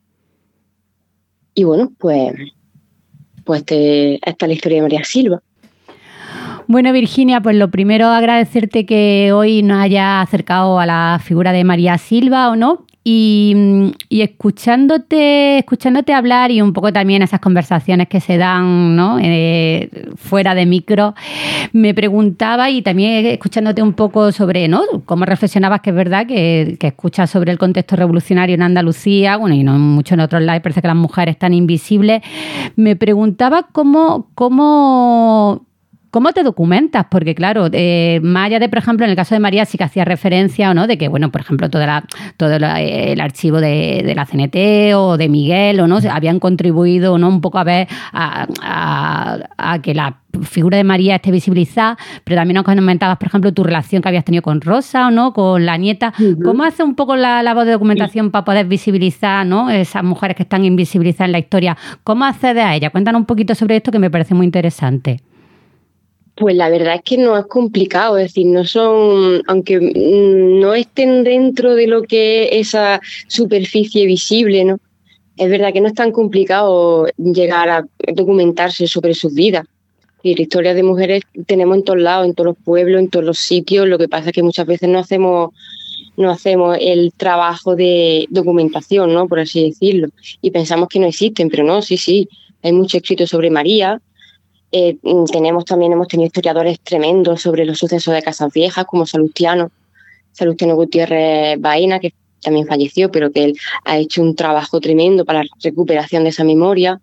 Y bueno, pues, pues te, esta es la historia de María Silva. Bueno, Virginia, pues lo primero agradecerte que hoy nos hayas acercado a la figura de María Silva, ¿o no? Y, y escuchándote, escuchándote hablar y un poco también esas conversaciones que se dan, ¿no? Eh, fuera de micro, me preguntaba y también escuchándote un poco sobre, ¿no? Cómo reflexionabas, que es verdad que, que escuchas sobre el contexto revolucionario en Andalucía, bueno, y no mucho en otros lados, parece que las mujeres están invisibles. Me preguntaba cómo, cómo ¿Cómo te documentas? Porque claro, eh, más allá de, por ejemplo, en el caso de María sí que hacía referencia, ¿o no?, de que, bueno, por ejemplo, toda la, todo la, el archivo de, de la C N T o de Miguel, o no, habían contribuido, ¿no?, un poco a ver a, a, a que la figura de María esté visibilizada, pero también nos comentabas, por ejemplo, tu relación que habías tenido con Rosa, o no, con la nieta. Uh-huh. ¿Cómo hace un poco la labor de documentación para poder visibilizar, ¿no?, esas mujeres que están invisibilizadas en la historia? ¿Cómo accedes a ella? Cuéntanos un poquito sobre esto, que me parece muy interesante. Pues la verdad es que no es complicado, es decir, no son, aunque no estén dentro de lo que es esa superficie visible, ¿no?, es verdad que no es tan complicado llegar a documentarse sobre sus vidas. Y la historia de mujeres tenemos en todos lados, en todos los pueblos, en todos los sitios. Lo que pasa es que muchas veces no hacemos, no hacemos el trabajo de documentación, ¿no?, por así decirlo. Y pensamos que no existen, pero no, sí, sí. Hay mucho escrito sobre María. Eh, tenemos también, hemos tenido historiadores tremendos sobre los sucesos de Casas Viejas, como Salustiano, Salustiano Gutiérrez Baena, que también falleció, pero que él ha hecho un trabajo tremendo para la recuperación de esa memoria.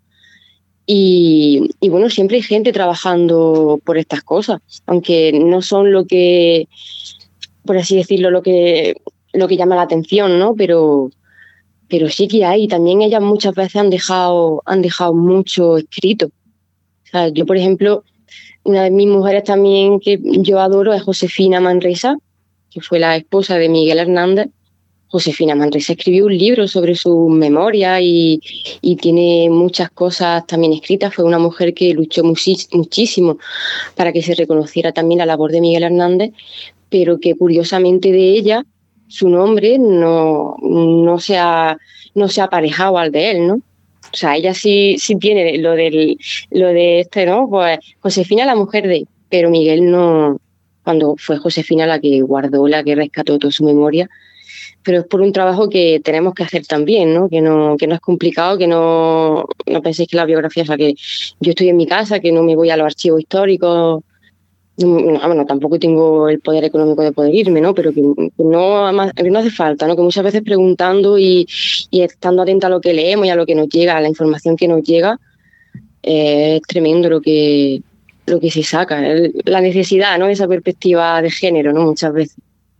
Y, y bueno, siempre hay gente trabajando por estas cosas, aunque no son lo que, por así decirlo, lo que, lo que llama la atención, ¿no? Pero, pero sí que hay. También ellas muchas veces han dejado, han dejado mucho escrito. O sea, yo, por ejemplo, una de mis mujeres también que yo adoro es Josefina Manresa, que fue la esposa de Miguel Hernández. Josefina Manresa escribió un libro sobre su memoria y, y tiene muchas cosas también escritas. Fue una mujer que luchó muchis, muchísimo para que se reconociera también la labor de Miguel Hernández, pero que curiosamente de ella, su nombre no, no, se, ha, no se ha aparejado al de él, ¿no? O sea, ella sí, sí tiene lo, del, lo de este, ¿no? Pues Josefina, la mujer de, pero Miguel no, cuando fue Josefina la que guardó, la que rescató toda su memoria. Pero es por un trabajo que tenemos que hacer también, ¿no? Que no, que no es complicado, que no, no penséis que la biografía, o sea, que yo estoy en mi casa, que no me voy a los archivos históricos, no, bueno, tampoco tengo el poder económico de poder irme, ¿no? Pero que, que, no, que no hace falta, ¿no? Que muchas veces preguntando y, y estando atenta a lo que leemos y a lo que nos llega, a la información que nos llega, eh, es tremendo lo que, lo que se saca, la necesidad, ¿no?, esa perspectiva de género, ¿no?, muchas veces.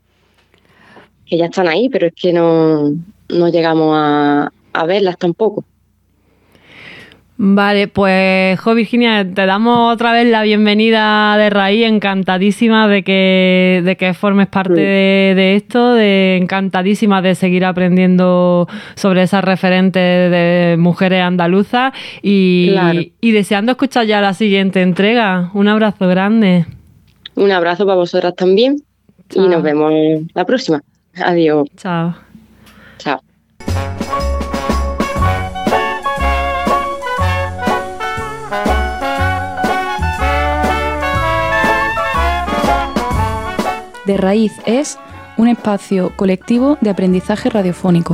Que ya están ahí, pero es que no, no llegamos a, a verlas tampoco. Vale, pues Jo Virginia, te damos otra vez la bienvenida de raíz, encantadísima de que, de que formes parte sí. de, de esto, de encantadísima de seguir aprendiendo sobre esas referentes de mujeres andaluzas y, claro. y deseando escuchar ya la siguiente entrega. Un abrazo grande. Un abrazo para vosotras también. Chao. Y nos vemos la próxima. Adiós. Chao. Chao. De Raíz es un espacio colectivo de aprendizaje radiofónico.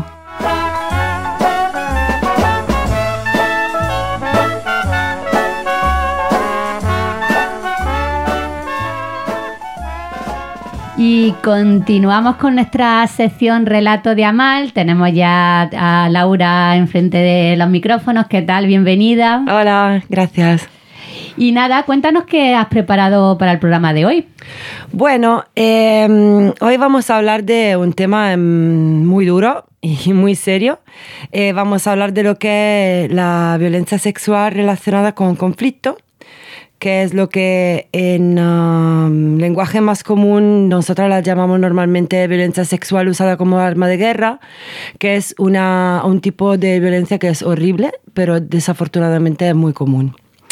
Y continuamos con nuestra sección Relato de Amal. Tenemos ya a Laura enfrente de los micrófonos. ¿Qué tal? Bienvenida. Hola, gracias. Y nada, cuéntanos qué has preparado para el programa de hoy. Bueno, eh, hoy vamos a hablar de un tema muy duro y muy serio. Eh, vamos a hablar de lo que es la violencia sexual relacionada con conflicto, que es lo que en uh, lenguaje más común nosotros la llamamos normalmente violencia sexual usada como arma de guerra, que es una, un tipo de violencia que es horrible, pero desafortunadamente es muy común.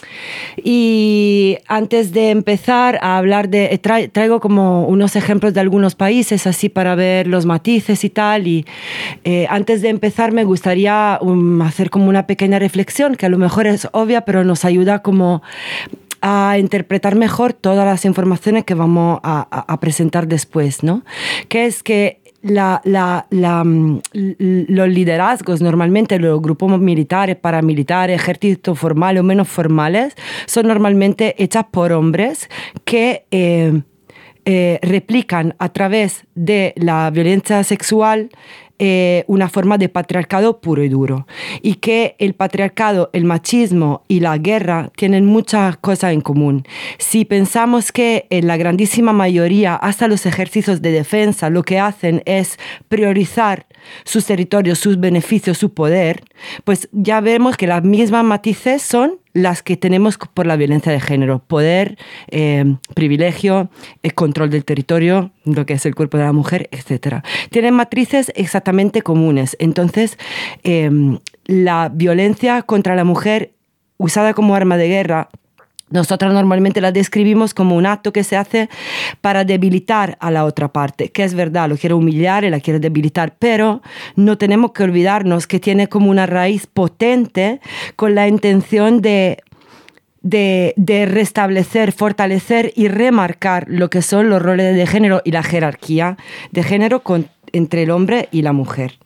Y antes de empezar a hablar de... Tra- traigo como unos ejemplos de algunos países así para ver los matices y tal, y eh, antes de empezar me gustaría um, hacer como una pequeña reflexión que a lo mejor es obvia, pero nos ayuda como a interpretar mejor todas las informaciones que vamos a, a, a presentar después, ¿no? Que es que La, la, la, los liderazgos, normalmente los grupos militares, paramilitares, ejércitos formales o menos formales, son normalmente hechas por hombres que eh, eh, replican a través de la violencia sexual eh, una forma de patriarcado puro y duro. Y que el patriarcado, el machismo y la guerra tienen muchas cosas en común. Si pensamos que en la grandísima mayoría, hasta los ejércitos de defensa, lo que hacen es priorizar sus territorios, sus beneficios, su poder, pues ya vemos que las mismas matices son las que tenemos por la violencia de género. Poder, eh, privilegio, el control del territorio, lo que es el cuerpo de la mujer, etcétera. Tienen matrices exactamente comunes. Entonces, eh, la violencia contra la mujer usada como arma de guerra, nosotros normalmente la describimos como un acto que se hace para debilitar a la otra parte, que es verdad, lo quiere humillar y la quiere debilitar, pero no tenemos que olvidarnos que tiene como una raíz potente con la intención de, de, de restablecer, fortalecer y remarcar lo que son los roles de género y la jerarquía de género con, entre el hombre y la mujer.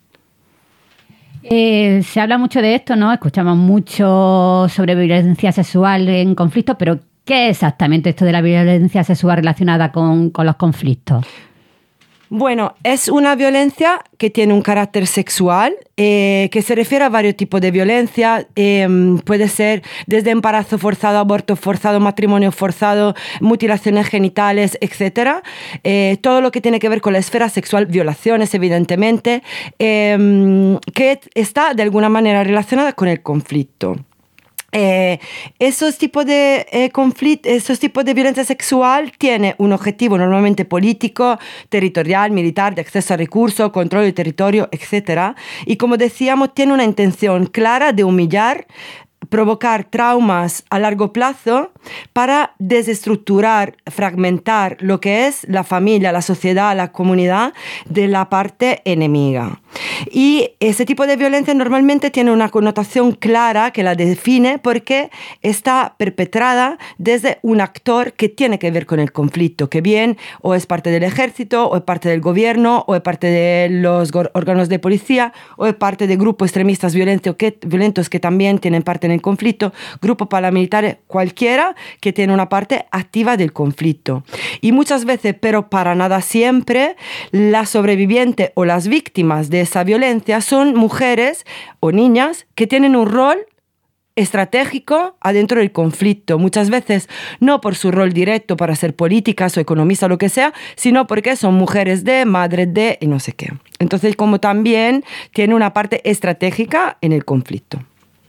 Eh, se habla mucho de esto, ¿no? Escuchamos mucho sobre violencia sexual en conflictos, pero ¿qué es exactamente esto de la violencia sexual relacionada con, con los conflictos? Bueno, es una violencia que tiene un carácter sexual, eh, que se refiere a varios tipos de violencia. Eh, puede ser desde embarazo forzado, aborto forzado, matrimonio forzado, mutilaciones genitales, etcétera. Eh, todo lo que tiene que ver con la esfera sexual, violaciones, evidentemente, eh, que está de alguna manera relacionada con el conflicto. Eh, esos tipos de eh, conflictos, esos tipos de violencia sexual tienen un objetivo normalmente político, territorial, militar, de acceso a recursos, control del territorio, etcétera. Y como decíamos, tiene una intención clara de humillar, provocar traumas a largo plazo para desestructurar, fragmentar lo que es la familia, la sociedad, la comunidad de la parte enemiga. Y ese tipo de violencia normalmente tiene una connotación clara que la define porque está perpetrada desde un actor que tiene que ver con el conflicto, que bien o es parte del ejército, o es parte del gobierno, o es parte de los órganos de policía, o es parte de grupos extremistas violentos que, violentos que también tienen parte en el conflicto, grupos paramilitares, cualquiera que tiene una parte activa del conflicto. Y muchas veces, pero para nada siempre, las sobrevivientes o las víctimas de esa violencia son mujeres o niñas que tienen un rol estratégico adentro del conflicto, muchas veces no por su rol directo para ser políticas o economistas o lo que sea, sino porque son mujeres de, madres de y no sé qué. Entonces, como también tiene una parte estratégica en el conflicto.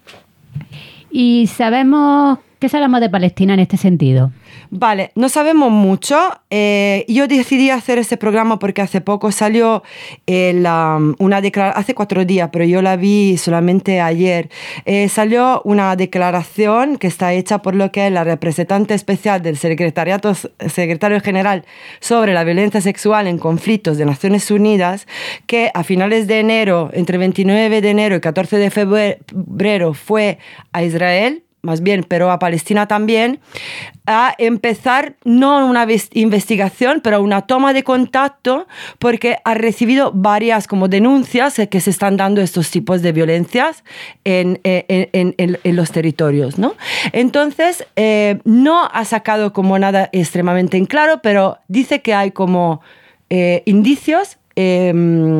¿Y sabemos qué sabemos de Palestina en este sentido? Vale, no sabemos mucho. Eh, yo decidí hacer este programa porque hace poco salió el, um, una declaración, hace cuatro días, pero yo la vi solamente ayer. Eh, salió una declaración que está hecha por lo que es la representante especial del Secretariado, Secretario General sobre la violencia sexual en conflictos de Naciones Unidas, que a finales de enero, entre veintinueve de enero y catorce de febrero, fue a Israel, más bien, pero a Palestina también, a empezar no una investigación, pero una toma de contacto, porque ha recibido varias como denuncias que se están dando estos tipos de violencias en, en, en, en los territorios, ¿no? Entonces, eh, no ha sacado como nada extremadamente en claro, pero dice que hay como eh, indicios Eh,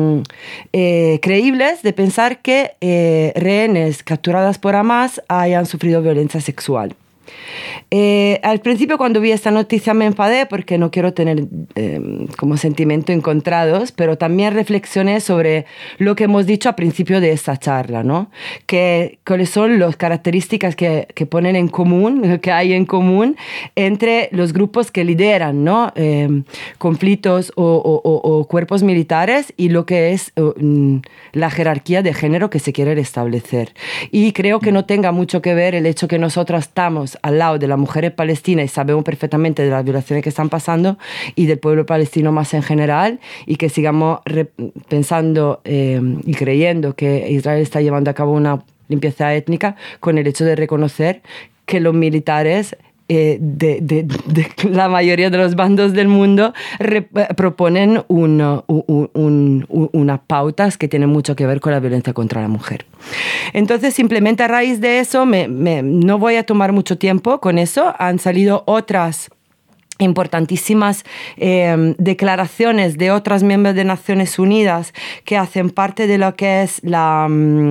eh, creíbles de pensar que eh, rehenes capturadas por Hamas hayan sufrido violencia sexual. Eh, al principio, cuando vi esta noticia, me enfadé porque no quiero tener eh, como sentimientos encontrados, pero también reflexioné sobre lo que hemos dicho al principio de esta charla, ¿no? Que, cuáles son las características que, que ponen en común, que hay en común entre los grupos que lideran, ¿no? Eh, conflictos o, o, o, o cuerpos militares y lo que es uh, la jerarquía de género que se quiere restablecer. Y creo que no tenga mucho que ver el hecho que nosotros estamos al lado de las mujeres palestinas y sabemos perfectamente de las violaciones que están pasando y del pueblo palestino más en general, y que sigamos pensando eh, y creyendo que Israel está llevando a cabo una limpieza étnica con el hecho de reconocer que los militares eh, de, de, de la mayoría de los bandos del mundo re, proponen un, un, un, un, unas pautas que tienen mucho que ver con la violencia contra la mujer. Entonces, simplemente a raíz de eso, me, me, no voy a tomar mucho tiempo con eso. Han salido otras importantísimas eh, declaraciones de otras miembros de Naciones Unidas que hacen parte de lo que es la,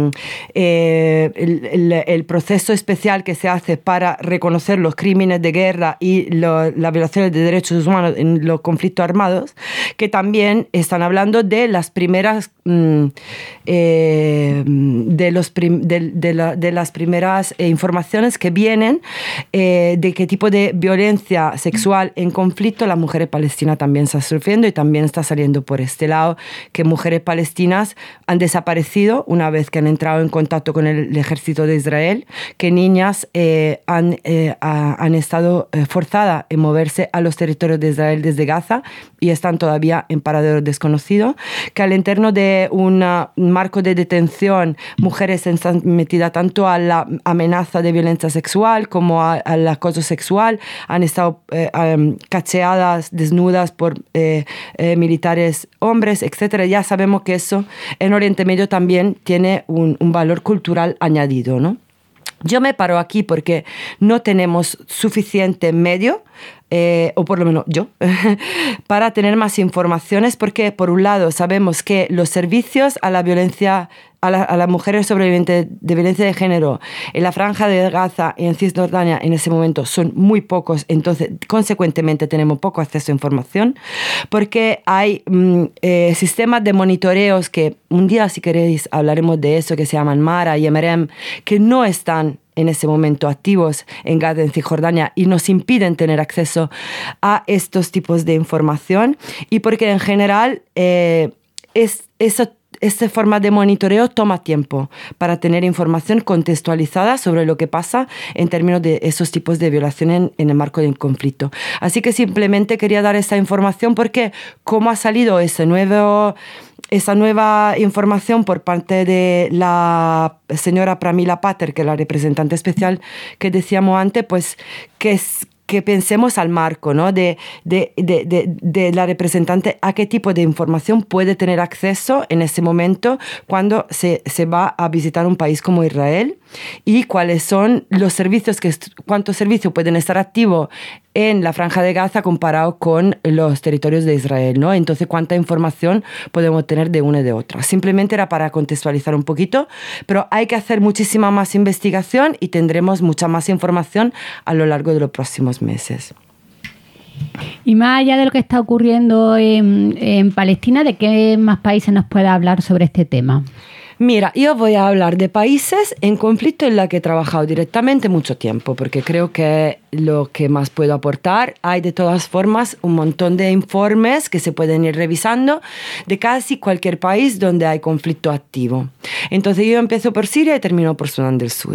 eh, el, el, el proceso especial que se hace para reconocer los crímenes de guerra y lo, las violaciones de derechos humanos en los conflictos armados, que también están hablando de las primeras mm, eh, de, los prim, de, de, la, de las primeras eh, informaciones que vienen eh, de qué tipo de violencia sexual en conflicto las mujeres palestinas también están sufriendo, y también está saliendo por este lado que mujeres palestinas han desaparecido una vez que han entrado en contacto con el ejército de Israel, que niñas eh, han, eh, han estado eh, forzadas en moverse a los territorios de Israel desde Gaza y están todavía en paradero desconocido, que al interno de una, un marco de detención mujeres están metidas tanto a la amenaza de violencia sexual como a, al acoso sexual, han estado eh, um, cacheadas, desnudas por eh, eh, militares hombres, etcétera. Ya sabemos que eso en Oriente Medio también tiene un, un valor cultural añadido, ¿no? Yo me paro aquí porque no tenemos suficiente medio, eh, o por lo menos yo, para tener más informaciones, porque por un lado sabemos que los servicios a la violencia a, la, a las mujeres sobrevivientes de violencia de género en la Franja de Gaza y en Cisjordania en ese momento son muy pocos, entonces consecuentemente tenemos poco acceso a información, porque hay mm, eh, sistemas de monitoreos que un día, si queréis, hablaremos de eso, que se llaman Mara y Emerem, que no están en ese momento activos en Gaza, en Cisjordania, y nos impiden tener acceso a estos tipos de información, y porque en general eh, es, eso, esta forma de monitoreo toma tiempo para tener información contextualizada sobre lo que pasa en términos de esos tipos de violación en, en el marco del conflicto. Así que simplemente quería dar esta información porque cómo ha salido ese nuevo... esa nueva información por parte de la señora Pramila Pater, que es la representante especial que decíamos antes, pues que es que pensemos al marco, ¿no? de, de, de, de, de la representante, a qué tipo de información puede tener acceso en ese momento cuando se, se va a visitar un país como Israel, y cuáles son los servicios, que, cuántos servicios pueden estar activos en la Franja de Gaza comparado con los territorios de Israel, ¿no? Entonces, cuánta información podemos tener de una y de otra. Simplemente era para contextualizar un poquito, pero hay que hacer muchísima más investigación y tendremos mucha más información a lo largo de los próximos meses. Y más allá de lo que está ocurriendo en, en Palestina, ¿de qué más países nos puede hablar sobre este tema? Mira, yo voy a hablar de países en conflicto en los que he trabajado directamente mucho tiempo, porque creo que lo que más puedo aportar. Hay de todas formas un montón de informes que se pueden ir revisando de casi cualquier país donde hay conflicto activo. Entonces yo empiezo por Siria y termino por Sudán del Sur.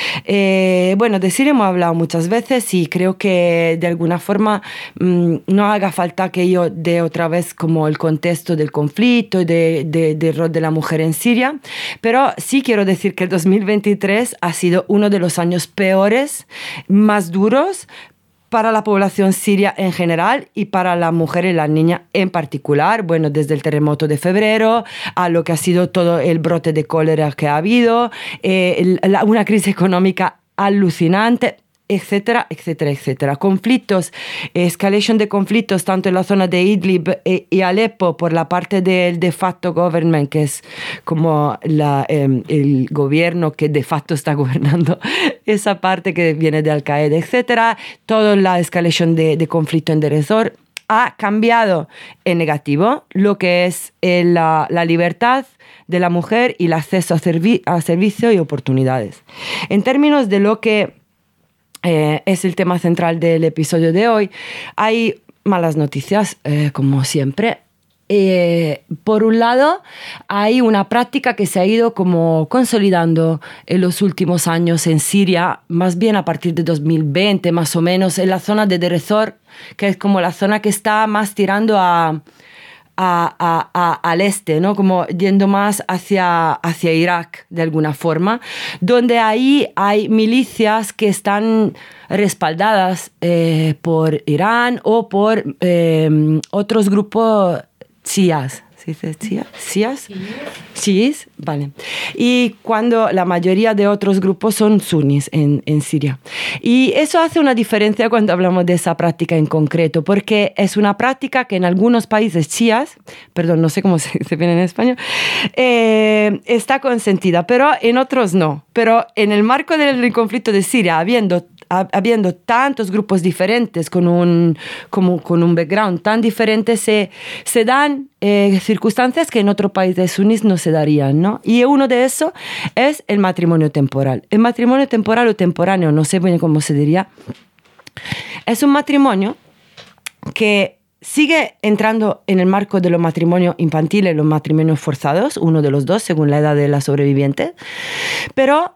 Eh, bueno, de Siria hemos hablado muchas veces y creo que de alguna forma mmm, no haga falta que yo dé otra vez como el contexto del conflicto y del de, de rol de la mujer en Siria, pero sí quiero decir que el dos mil veintitrés ha sido uno de los años peores, más duros para la población siria en general y para la mujer y la niña en particular. Bueno, desde el terremoto de febrero a lo que ha sido todo el brote de cólera que ha habido, eh, la, una crisis económica alucinante, etcétera, etcétera, etcétera. Conflictos, escalation de conflictos tanto en la zona de Idlib y Alepo por la parte del de facto government, que es como la, eh, el gobierno que de facto está gobernando esa parte que viene de Al-Qaeda, etcétera. Toda la escalation de, de conflicto en Deir ez-Zor ha cambiado en negativo lo que es el, la, la libertad de la mujer y el acceso a, servi- a servicios y oportunidades. En términos de lo que Eh, es el tema central del episodio de hoy, hay malas noticias, eh, como siempre. Eh, por un lado, hay una práctica que se ha ido como consolidando en los últimos años en Siria, más bien a partir de dos mil veinte, más o menos, en la zona de Deir ez-Zor, que es como la zona que está más tirando a... A, a, a, al este, ¿no? Como yendo más hacia, hacia Irak, de alguna forma, donde ahí hay milicias que están respaldadas eh, por Irán o por eh, otros grupos chiíes, ¿Se dice chiíes? ¿Chiíes? Chiíes, vale. Y cuando la mayoría de otros grupos son suníes en, en Siria. Y eso hace una diferencia cuando hablamos de esa práctica en concreto, porque es una práctica que en algunos países chiíes, perdón, no sé cómo se dice bien en español, eh, está consentida, pero en otros no. Pero en el marco del conflicto de Siria, habiendo habiendo tantos grupos diferentes con un, como, con un background tan diferente, se, se dan eh, circunstancias que en otro país de sunís no se darían, ¿no? Y uno de esos es el matrimonio temporal. El matrimonio temporal o temporáneo, no sé bien cómo se diría, es un matrimonio que sigue entrando en el marco de los matrimonios infantiles, los matrimonios forzados, uno de los dos, según la edad de la sobreviviente, pero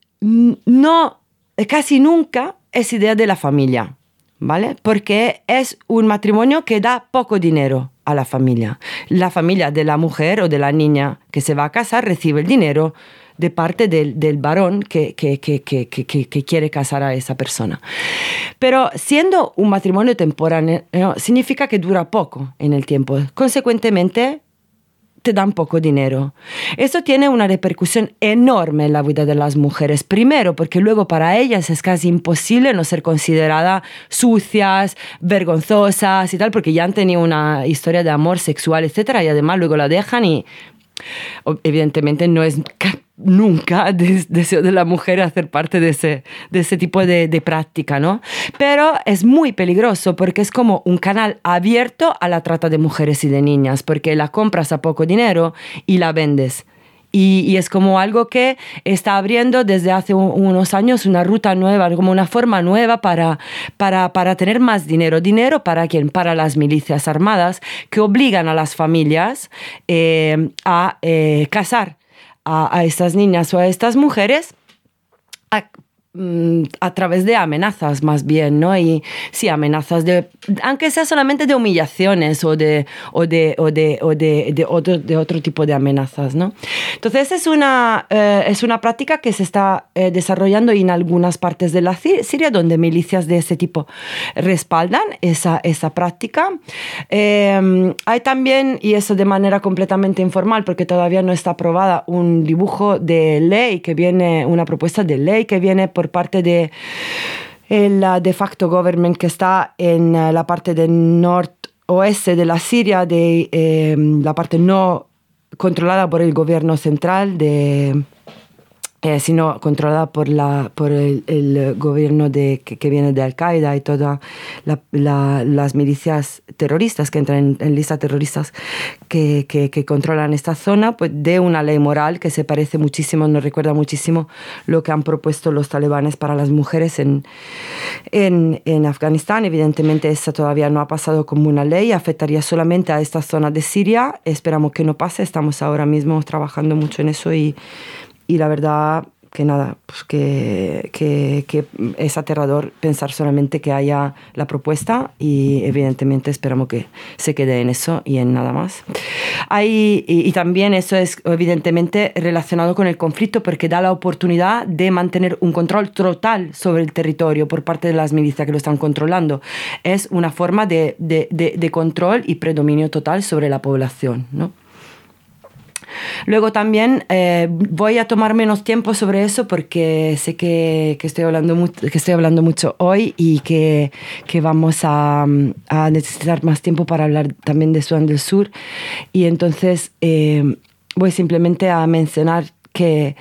no... casi nunca es idea de la familia, ¿vale? Porque es un matrimonio que da poco dinero a la familia. La familia de la mujer o de la niña que se va a casar recibe el dinero de parte del, del varón que, que, que, que, que, que quiere casar a esa persona. Pero siendo un matrimonio temporáneo, significa que dura poco en el tiempo. Consecuentemente, te dan poco dinero. Eso tiene una repercusión enorme en la vida de las mujeres. Primero, porque luego para ellas es casi imposible no ser consideradas sucias, vergonzosas y tal, porque ya han tenido una historia de amor sexual, etcétera, y además luego la dejan y evidentemente no es nunca des- deseo de la mujer hacer parte de ese, de ese tipo de, de práctica, ¿no? Pero es muy peligroso porque es como un canal abierto a la trata de mujeres y de niñas, porque la compras a poco dinero y la vendes. Y, y es como algo que está abriendo desde hace un, unos años una ruta nueva, como una forma nueva para, para, para tener más dinero. ¿Dinero para quién? Para las milicias armadas que obligan a las familias eh, a eh, casar a, a estas niñas o a estas mujeres a, a través de amenazas más bien, ¿no? Y sí, amenazas de, aunque sea solamente de humillaciones o de, o de, o de, o de, de, otro, de otro tipo de amenazas, ¿no? Entonces es una, eh, es una práctica que se está eh, desarrollando en algunas partes de la Siria donde milicias de ese tipo respaldan esa, esa práctica. Eh, hay también, y eso de manera completamente informal porque todavía no está aprobada, un dibujo de ley que viene, una propuesta de ley que viene por por parte de el de facto government que está en la parte del noroeste de la Siria, de eh, la parte no controlada por el gobierno central, de, eh, sino controlada por, la, por el, el gobierno de, que, que viene de Al-Qaeda y todas la, la, las milicias terroristas que entran en, en listas terroristas que, que, que controlan esta zona, pues de una ley moral que se parece muchísimo, nos recuerda muchísimo lo que han propuesto los talibanes para las mujeres en, en, en Afganistán. Evidentemente esa todavía no ha pasado como una ley, afectaría solamente a esta zona de Siria. Esperamos que no pase, estamos ahora mismo trabajando mucho en eso y Y la verdad que nada, pues que, que, que es aterrador pensar solamente que haya la propuesta y evidentemente esperamos que se quede en eso y en nada más. Hay, y, y también eso es evidentemente relacionado con el conflicto porque da la oportunidad de mantener un control total sobre el territorio por parte de las milicias que lo están controlando. Es una forma de, de, de, de control y predominio total sobre la población, ¿no? Luego también eh, voy a tomar menos tiempo sobre eso porque sé que, que, estoy, hablando mucho, que estoy hablando mucho hoy y que, que vamos a, a necesitar más tiempo para hablar también de Sudán del Sur. Y entonces eh, voy simplemente a mencionar que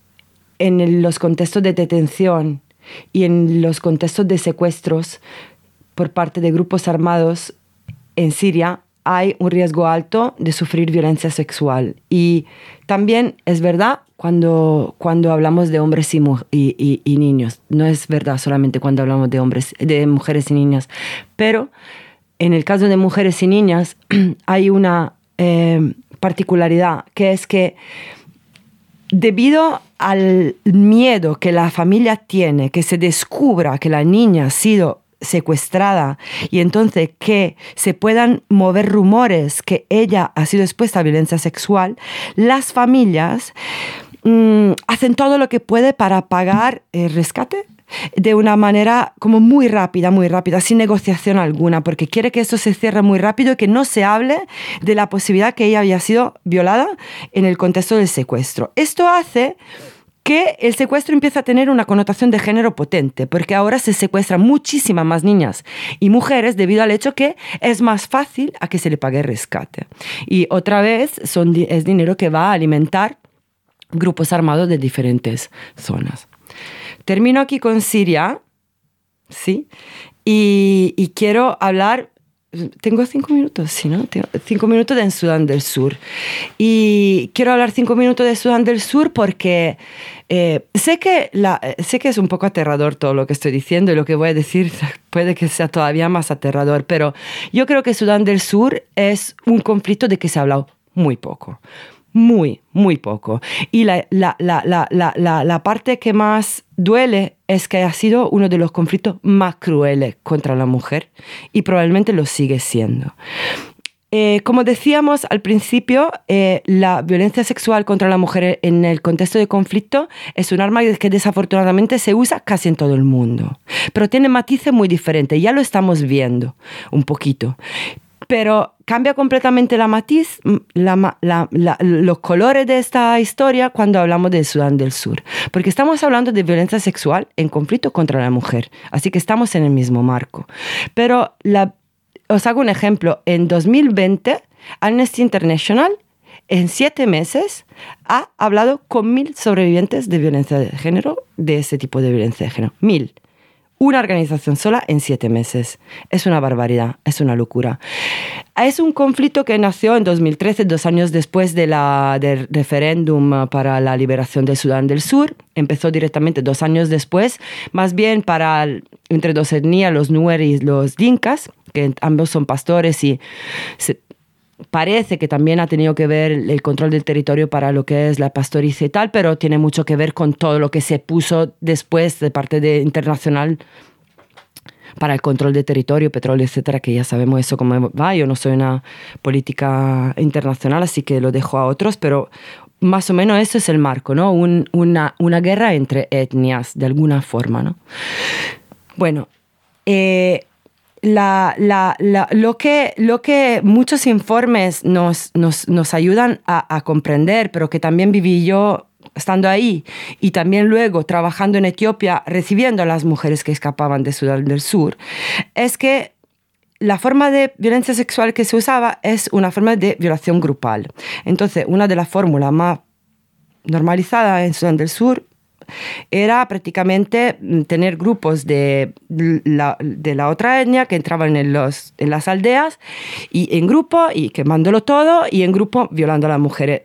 en los contextos de detención y en los contextos de secuestros por parte de grupos armados en Siria, hay un riesgo alto de sufrir violencia sexual. Y también es verdad cuando, cuando hablamos de hombres y, y, y, y niños. No es verdad solamente cuando hablamos de, hombres, de mujeres y niñas. Pero en el caso de mujeres y niñas hay una eh, particularidad, que es que debido al miedo que la familia tiene, que se descubra que la niña ha sido secuestrada y entonces que se puedan mover rumores que ella ha sido expuesta a violencia sexual, las familias mmm, hacen todo lo que puede para pagar el rescate de una manera como muy rápida, muy rápida, sin negociación alguna, porque quiere que esto se cierre muy rápido y que no se hable de la posibilidad que ella había sido violada en el contexto del secuestro. Esto hace que el secuestro empieza a tener una connotación de género potente, porque ahora se secuestran muchísimas más niñas y mujeres debido al hecho que es más fácil a que se le pague rescate. Y otra vez son, es dinero que va a alimentar grupos armados de diferentes zonas. Termino aquí con Siria, ¿sí? Y, y quiero hablar, tengo cinco minutos, ¿sí, no? Tengo cinco minutos de en Sudán del Sur. Y quiero hablar cinco minutos de Sudán del Sur porque eh, sé, que la, sé que es un poco aterrador todo lo que estoy diciendo y lo que voy a decir puede que sea todavía más aterrador, pero yo creo que Sudán del Sur es un conflicto de que se ha hablado muy poco. Muy, muy poco. Y la, la, la, la, la, la, la parte que más duele es que ha sido uno de los conflictos más crueles contra la mujer y probablemente lo sigue siendo. Eh, como decíamos al principio, eh, la violencia sexual contra la mujer en el contexto de conflicto es un arma que desafortunadamente se usa casi en todo el mundo. Pero tiene matices muy diferentes, ya lo estamos viendo un poquito. Pero cambia completamente la matiz, la, la, la, los colores de esta historia cuando hablamos de Sudán del Sur. Porque estamos hablando de violencia sexual en conflicto contra la mujer. Así que estamos en el mismo marco. Pero la, os hago un ejemplo. En dos mil veinte, Amnesty International, en siete meses, ha hablado con mil sobrevivientes de violencia de género, de ese tipo de violencia de género. Mil. Una organización sola en siete meses. Es una barbaridad, es una locura. Es un conflicto que nació en dos mil trece, dos años después de la, del referéndum para la liberación de Sudán del Sur. Empezó directamente dos años después, más bien para entre dos etnias, los Nuer y los Dinkas, que ambos son pastores y se, parece que también ha tenido que ver el control del territorio para lo que es la pastoriza y tal, pero tiene mucho que ver con todo lo que se puso después de parte de internacional para el control del territorio, petróleo, etcétera, que ya sabemos eso cómo va. Yo no soy una política internacional, así que lo dejo a otros, pero más o menos eso es el marco, ¿no? Un, una, una guerra entre etnias, de alguna forma, ¿no? Bueno, eh, La, la, la, lo, que, lo que muchos informes nos, nos, nos ayudan a, a comprender, pero que también viví yo estando ahí y también luego trabajando en Etiopía, recibiendo a las mujeres que escapaban de Sudán del Sur, es que la forma de violencia sexual que se usaba es una forma de violación grupal. Entonces, una de las fórmulas más normalizadas en Sudán del Sur era prácticamente tener grupos de la, de la otra etnia que entraban en, los, en las aldeas y en grupo y quemándolo todo y en grupo violando a las mujeres.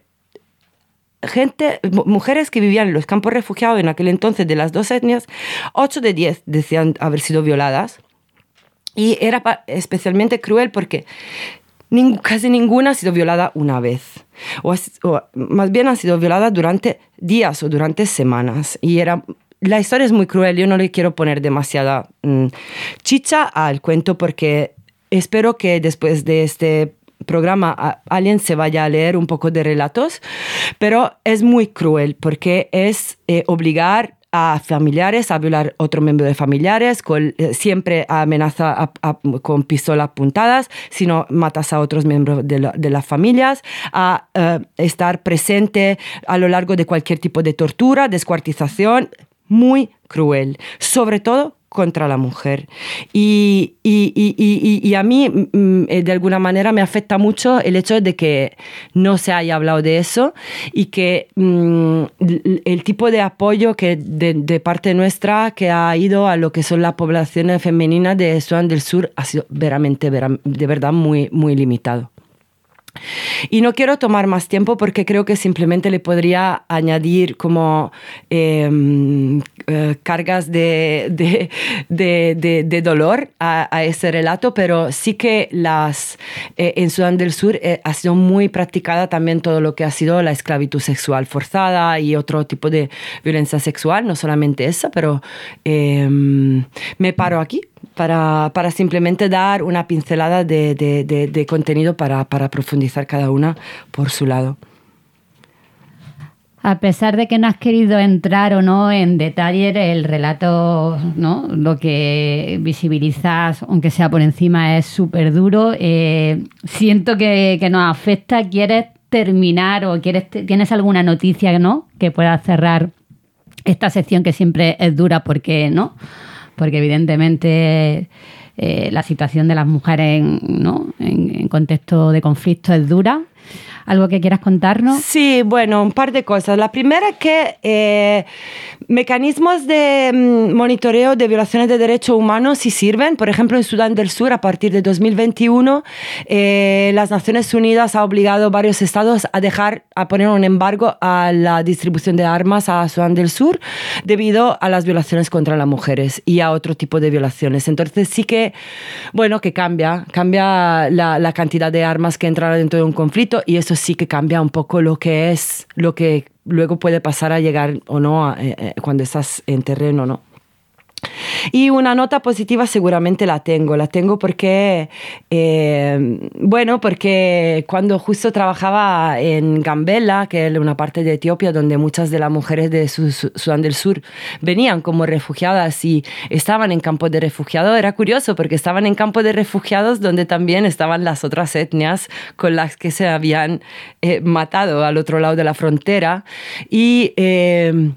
Gente, mujeres que vivían en los campos refugiados en aquel entonces de las dos etnias, ocho de diez decían haber sido violadas y era especialmente cruel porque Ning- casi ninguna ha sido violada una vez, o, es, o más bien ha sido violada durante días o durante semanas. Y era, la historia es muy cruel, yo no le quiero poner demasiada mm, chicha al cuento porque espero que después de este programa a, alguien se vaya a leer un poco de relatos, pero es muy cruel porque es eh, obligar a familiares a violar otro miembro de familiares, con, eh, siempre amenaza a, a, con pistolas apuntadas, si no matas a otros miembros de, la, de las familias, a uh, estar presente a lo largo de cualquier tipo de tortura, descuartización, muy cruel, sobre todo contra la mujer. Y, y, y, y, y a mí, de alguna manera, me afecta mucho el hecho de que no se haya hablado de eso y que mm, el tipo de apoyo que de, de parte nuestra que ha ido a lo que son las poblaciones femeninas de Sudán del Sur ha sido veramente, de verdad, muy, muy limitado. Y no quiero tomar más tiempo porque creo que simplemente le podría añadir como eh, eh, cargas de, de, de, de, de dolor a, a ese relato, pero sí que las, eh, en Sudán del Sur eh, ha sido muy practicada también todo lo que ha sido la esclavitud sexual forzada y otro tipo de violencia sexual, no solamente esa, pero eh, me paro aquí. Para, para simplemente dar una pincelada de, de, de, de contenido para, para profundizar cada una por su lado. A pesar de que no has querido entrar o no en detalle el relato, ¿no? Lo que visibilizas, aunque sea por encima, es súper duro. Eh, siento que, que nos afecta. ¿Quieres terminar o quieres tienes alguna noticia, ¿no? que pueda cerrar esta sección que siempre es dura porque, ¿no? Porque evidentemente eh, la situación de las mujeres en, ¿no? en, en contexto de conflicto es dura? ¿Algo que quieras contarnos? Sí, bueno, un par de cosas. La primera es que eh, mecanismos de monitoreo de violaciones de derechos humanos sí sirven. Por ejemplo, en Sudán del Sur, a partir de dos mil veintiuno, eh, las Naciones Unidas ha obligado a varios estados a dejar, a poner un embargo a la distribución de armas a Sudán del Sur debido a las violaciones contra las mujeres y a otro tipo de violaciones. Entonces sí que, bueno, que cambia, cambia la, la cantidad de armas que entran dentro de un conflicto, y eso sí que cambia un poco lo que es, lo que luego puede pasar a llegar o no a, eh, cuando estás en terreno, ¿no? Y una nota positiva seguramente la tengo, la tengo porque, eh, bueno, porque cuando justo trabajaba en Gambela, que es una parte de Etiopía donde muchas de las mujeres de Sudán del Sur venían como refugiadas y estaban en campos de refugiados, era curioso porque estaban en campos de refugiados donde también estaban las otras etnias con las que se habían eh, matado al otro lado de la frontera. Y... Eh,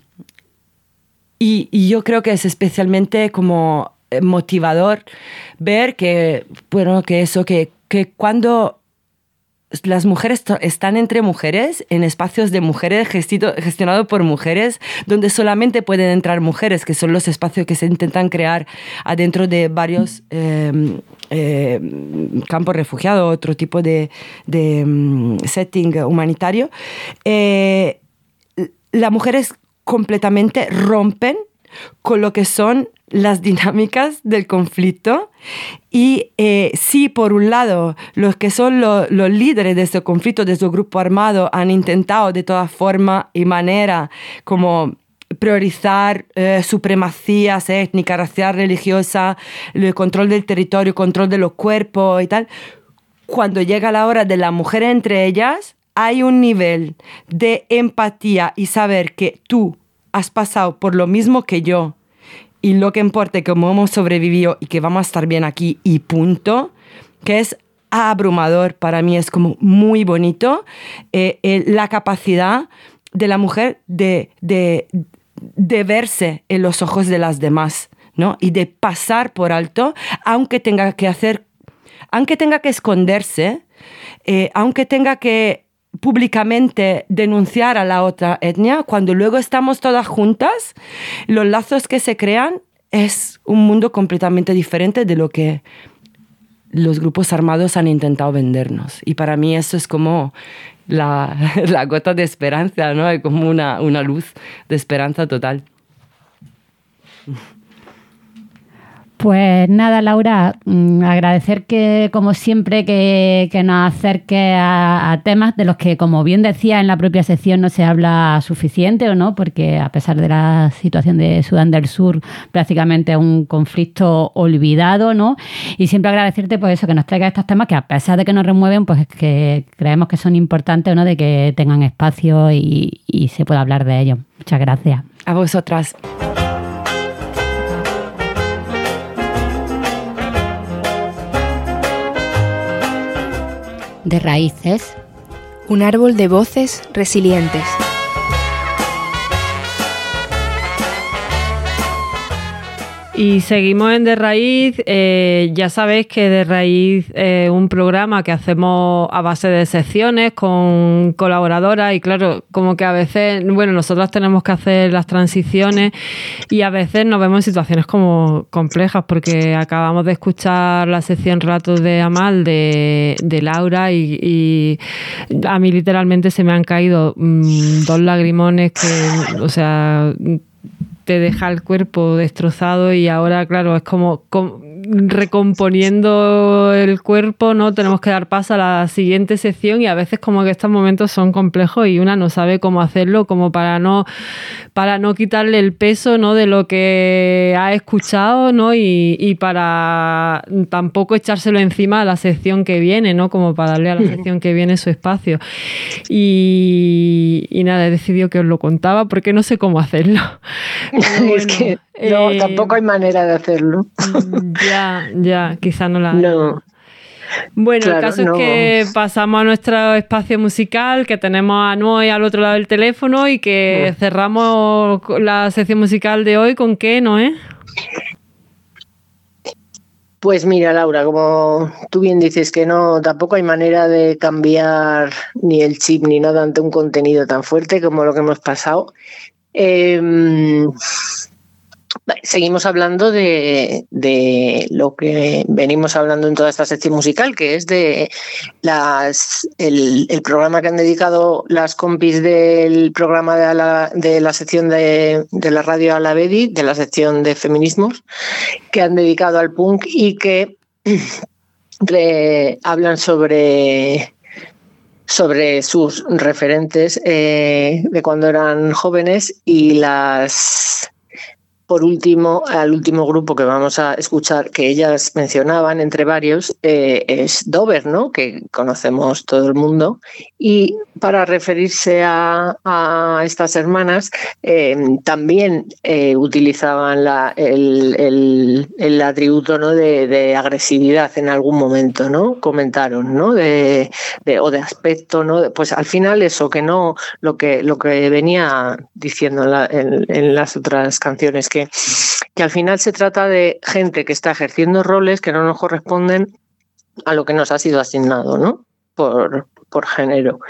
Y, y yo creo que es especialmente como motivador ver que, bueno, que eso, que, que cuando las mujeres están entre mujeres, en espacios de mujeres gestionados por mujeres, donde solamente pueden entrar mujeres, que son los espacios que se intentan crear adentro de varios eh, eh, campos refugiados, otro tipo de, de um, setting humanitario, eh, las mujeres completamente rompen con lo que son las dinámicas del conflicto. Y eh, sí, por un lado, los que son lo, los líderes de este conflicto, de este grupo armado, han intentado de todas formas y maneras como priorizar eh, supremacías étnicas, racial, religiosa, el control del territorio, control de los cuerpos y tal. Cuando llega la hora de las mujeres entre ellas, hay un nivel de empatía y saber que tú has pasado por lo mismo que yo y lo que importa es que hemos sobrevivido y que vamos a estar bien aquí y punto, que es abrumador. Para mí es como muy bonito eh, eh, la capacidad de la mujer de, de, de verse en los ojos de las demás, ¿no? Y de pasar por alto, aunque tenga que hacer, aunque tenga que esconderse, eh, aunque tenga que públicamente denunciar a la otra etnia, cuando luego estamos todas juntas, los lazos que se crean es un mundo completamente diferente de lo que los grupos armados han intentado vendernos. Y para mí eso es como la, la gota de esperanza, ¿no? Es como una, una luz de esperanza total. Pues nada, Laura, agradecer que, como siempre, que, que nos acerques a, a temas de los que, como bien decía en la propia sección, no se habla suficiente, ¿o no? Porque a pesar de la situación de Sudán del Sur, prácticamente es un conflicto olvidado, ¿no? Y siempre agradecerte por eso, que nos traigas estos temas que, a pesar de que nos remueven, pues es que creemos que son importantes, ¿no? De que tengan espacio y, y se pueda hablar de ellos. Muchas gracias. A vosotras. De raíces. Un árbol de voces resilientes. Y seguimos en De Raíz. Eh, ya sabéis que De Raíz es un programa que hacemos a base de secciones con colaboradoras y claro, como que a veces, bueno, nosotros tenemos que hacer las transiciones y a veces nos vemos en situaciones como complejas porque acabamos de escuchar la sección Relatos de Amal de, de Laura y, y a mí literalmente se me han caído mmm, dos lagrimones que, o sea... te deja el cuerpo destrozado y ahora, claro, es como, como recomponiendo el cuerpo, ¿no? Tenemos que dar paso a la siguiente sección y a veces como que estos momentos son complejos y una no sabe cómo hacerlo, como para no, para no quitarle el peso, ¿no? de lo que ha escuchado, ¿no? y, y para tampoco echárselo encima a la sección que viene, ¿no? Como para darle a la sección que viene su espacio. Y, y nada, he decidido que os lo contaba porque no sé cómo hacerlo. Bueno, es que no, eh, tampoco hay manera de hacerlo. Ya, ya, quizá no la hay. No. Bueno, claro, el caso no. es que pasamos a nuestro espacio musical, que tenemos a Noé al otro lado del teléfono y que no. cerramos la sección musical de hoy con ¿qué, Noé? Pues mira, Laura, como tú bien dices que no, tampoco hay manera de cambiar ni el chip ni nada ante un contenido tan fuerte como lo que hemos pasado. Eh, seguimos hablando de, de lo que venimos hablando en toda esta sección musical, que es de las el, el programa que han dedicado las compis del programa de la, de la sección de, de la radio Alavedi, de la sección de feminismos, que han dedicado al punk y que re, hablan sobre sobre sus referentes eh, de cuando eran jóvenes y las... Por último, al último grupo que vamos a escuchar, que ellas mencionaban entre varios, eh, es Dover, ¿no? Que conocemos todo el mundo. Y para referirse a, a estas hermanas, eh, también eh, utilizaban la, el, el, el atributo, ¿no? de, de agresividad en algún momento, ¿no? Comentaron, ¿no? De, de, o de aspecto, ¿no? Pues al final eso, que no, lo que, lo que venía diciendo en, la, en, en las otras canciones, que Que, que al final se trata de gente que está ejerciendo roles que no nos corresponden a lo que nos ha sido asignado, ¿no? Por, por género.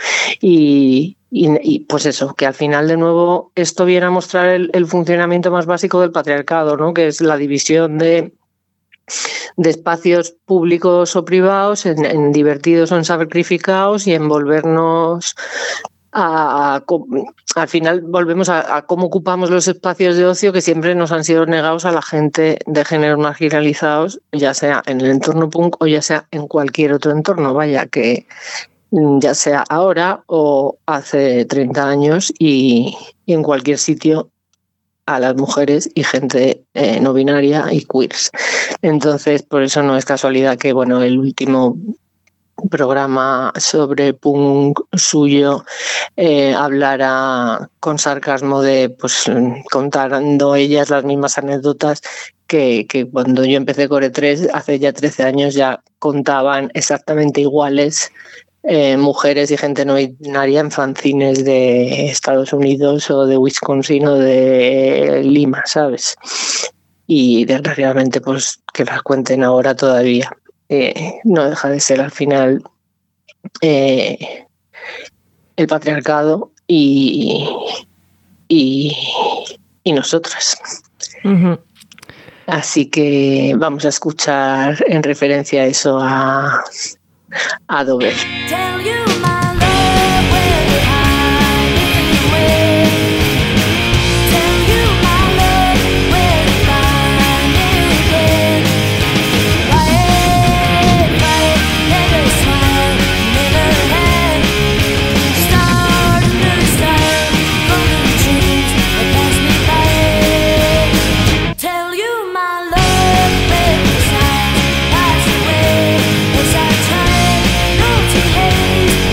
Y, y, y pues eso, que al final de nuevo esto viene a mostrar el, el funcionamiento más básico del patriarcado, ¿no? Que es la división de, de espacios públicos o privados en, en divertidos o en sacrificados y en volvernos... A, a, al final volvemos a, a cómo ocupamos los espacios de ocio que siempre nos han sido negados a la gente de género marginalizados, ya sea en el entorno punk o ya sea en cualquier otro entorno, vaya, que ya sea ahora o hace treinta años y, y en cualquier sitio a las mujeres y gente eh, no binaria y queers. Entonces, por eso no es casualidad que, bueno, el último programa sobre punk suyo eh, hablara con sarcasmo de, pues, contando ellas las mismas anécdotas que, que cuando yo empecé Core tres hace ya trece años ya contaban exactamente iguales eh, mujeres y gente no binaria en fanzines de Estados Unidos o de Wisconsin o de Lima, ¿sabes? Y desgraciadamente pues que las cuenten ahora todavía. Eh, no deja de ser al final eh, el patriarcado y, y, y nosotras. Uh-huh. Así que vamos a escuchar en referencia a eso a, a Dover. Hey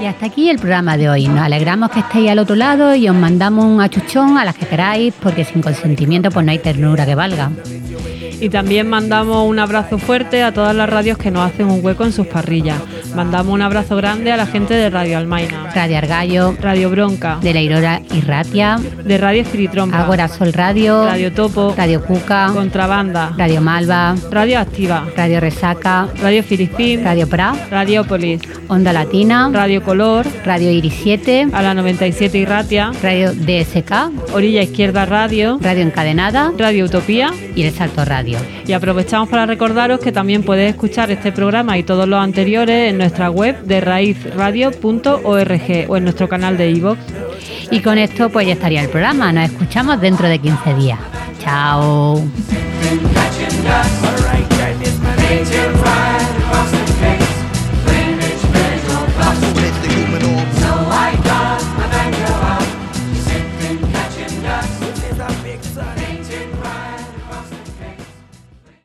hasta aquí el programa de hoy. Nos alegramos que estéis al otro lado y os mandamos un achuchón a las que queráis, porque sin consentimiento pues no hay ternura que valga. Y también mandamos un abrazo fuerte a todas las radios que nos hacen un hueco en sus parrillas. Mandamos un abrazo grande a la gente de Radio Almaina, Radio Argallo, Radio Bronca, de la Aurora y Ratia, de Radio Espiritrompa, Agora Sol Radio, Radio Topo, Radio Cuca, Contrabanda, Radio Malva, Radio Activa, Radio Resaca, Radio Filipín, Radio Pra, Radiopolis, Onda Latina, Radio Color, Radio Iris siete, a la noventa y siete y Ratia, Radio D S K, Orilla Izquierda Radio, Radio Encadenada, Radio Utopía y El Salto Radio. Y aprovechamos para recordaros que también podéis escuchar este programa y todos los anteriores en nuestra web de raíz radio punto org o en nuestro canal de iVoox. Y con esto pues ya estaría el programa. Nos escuchamos dentro de quince días. Chao.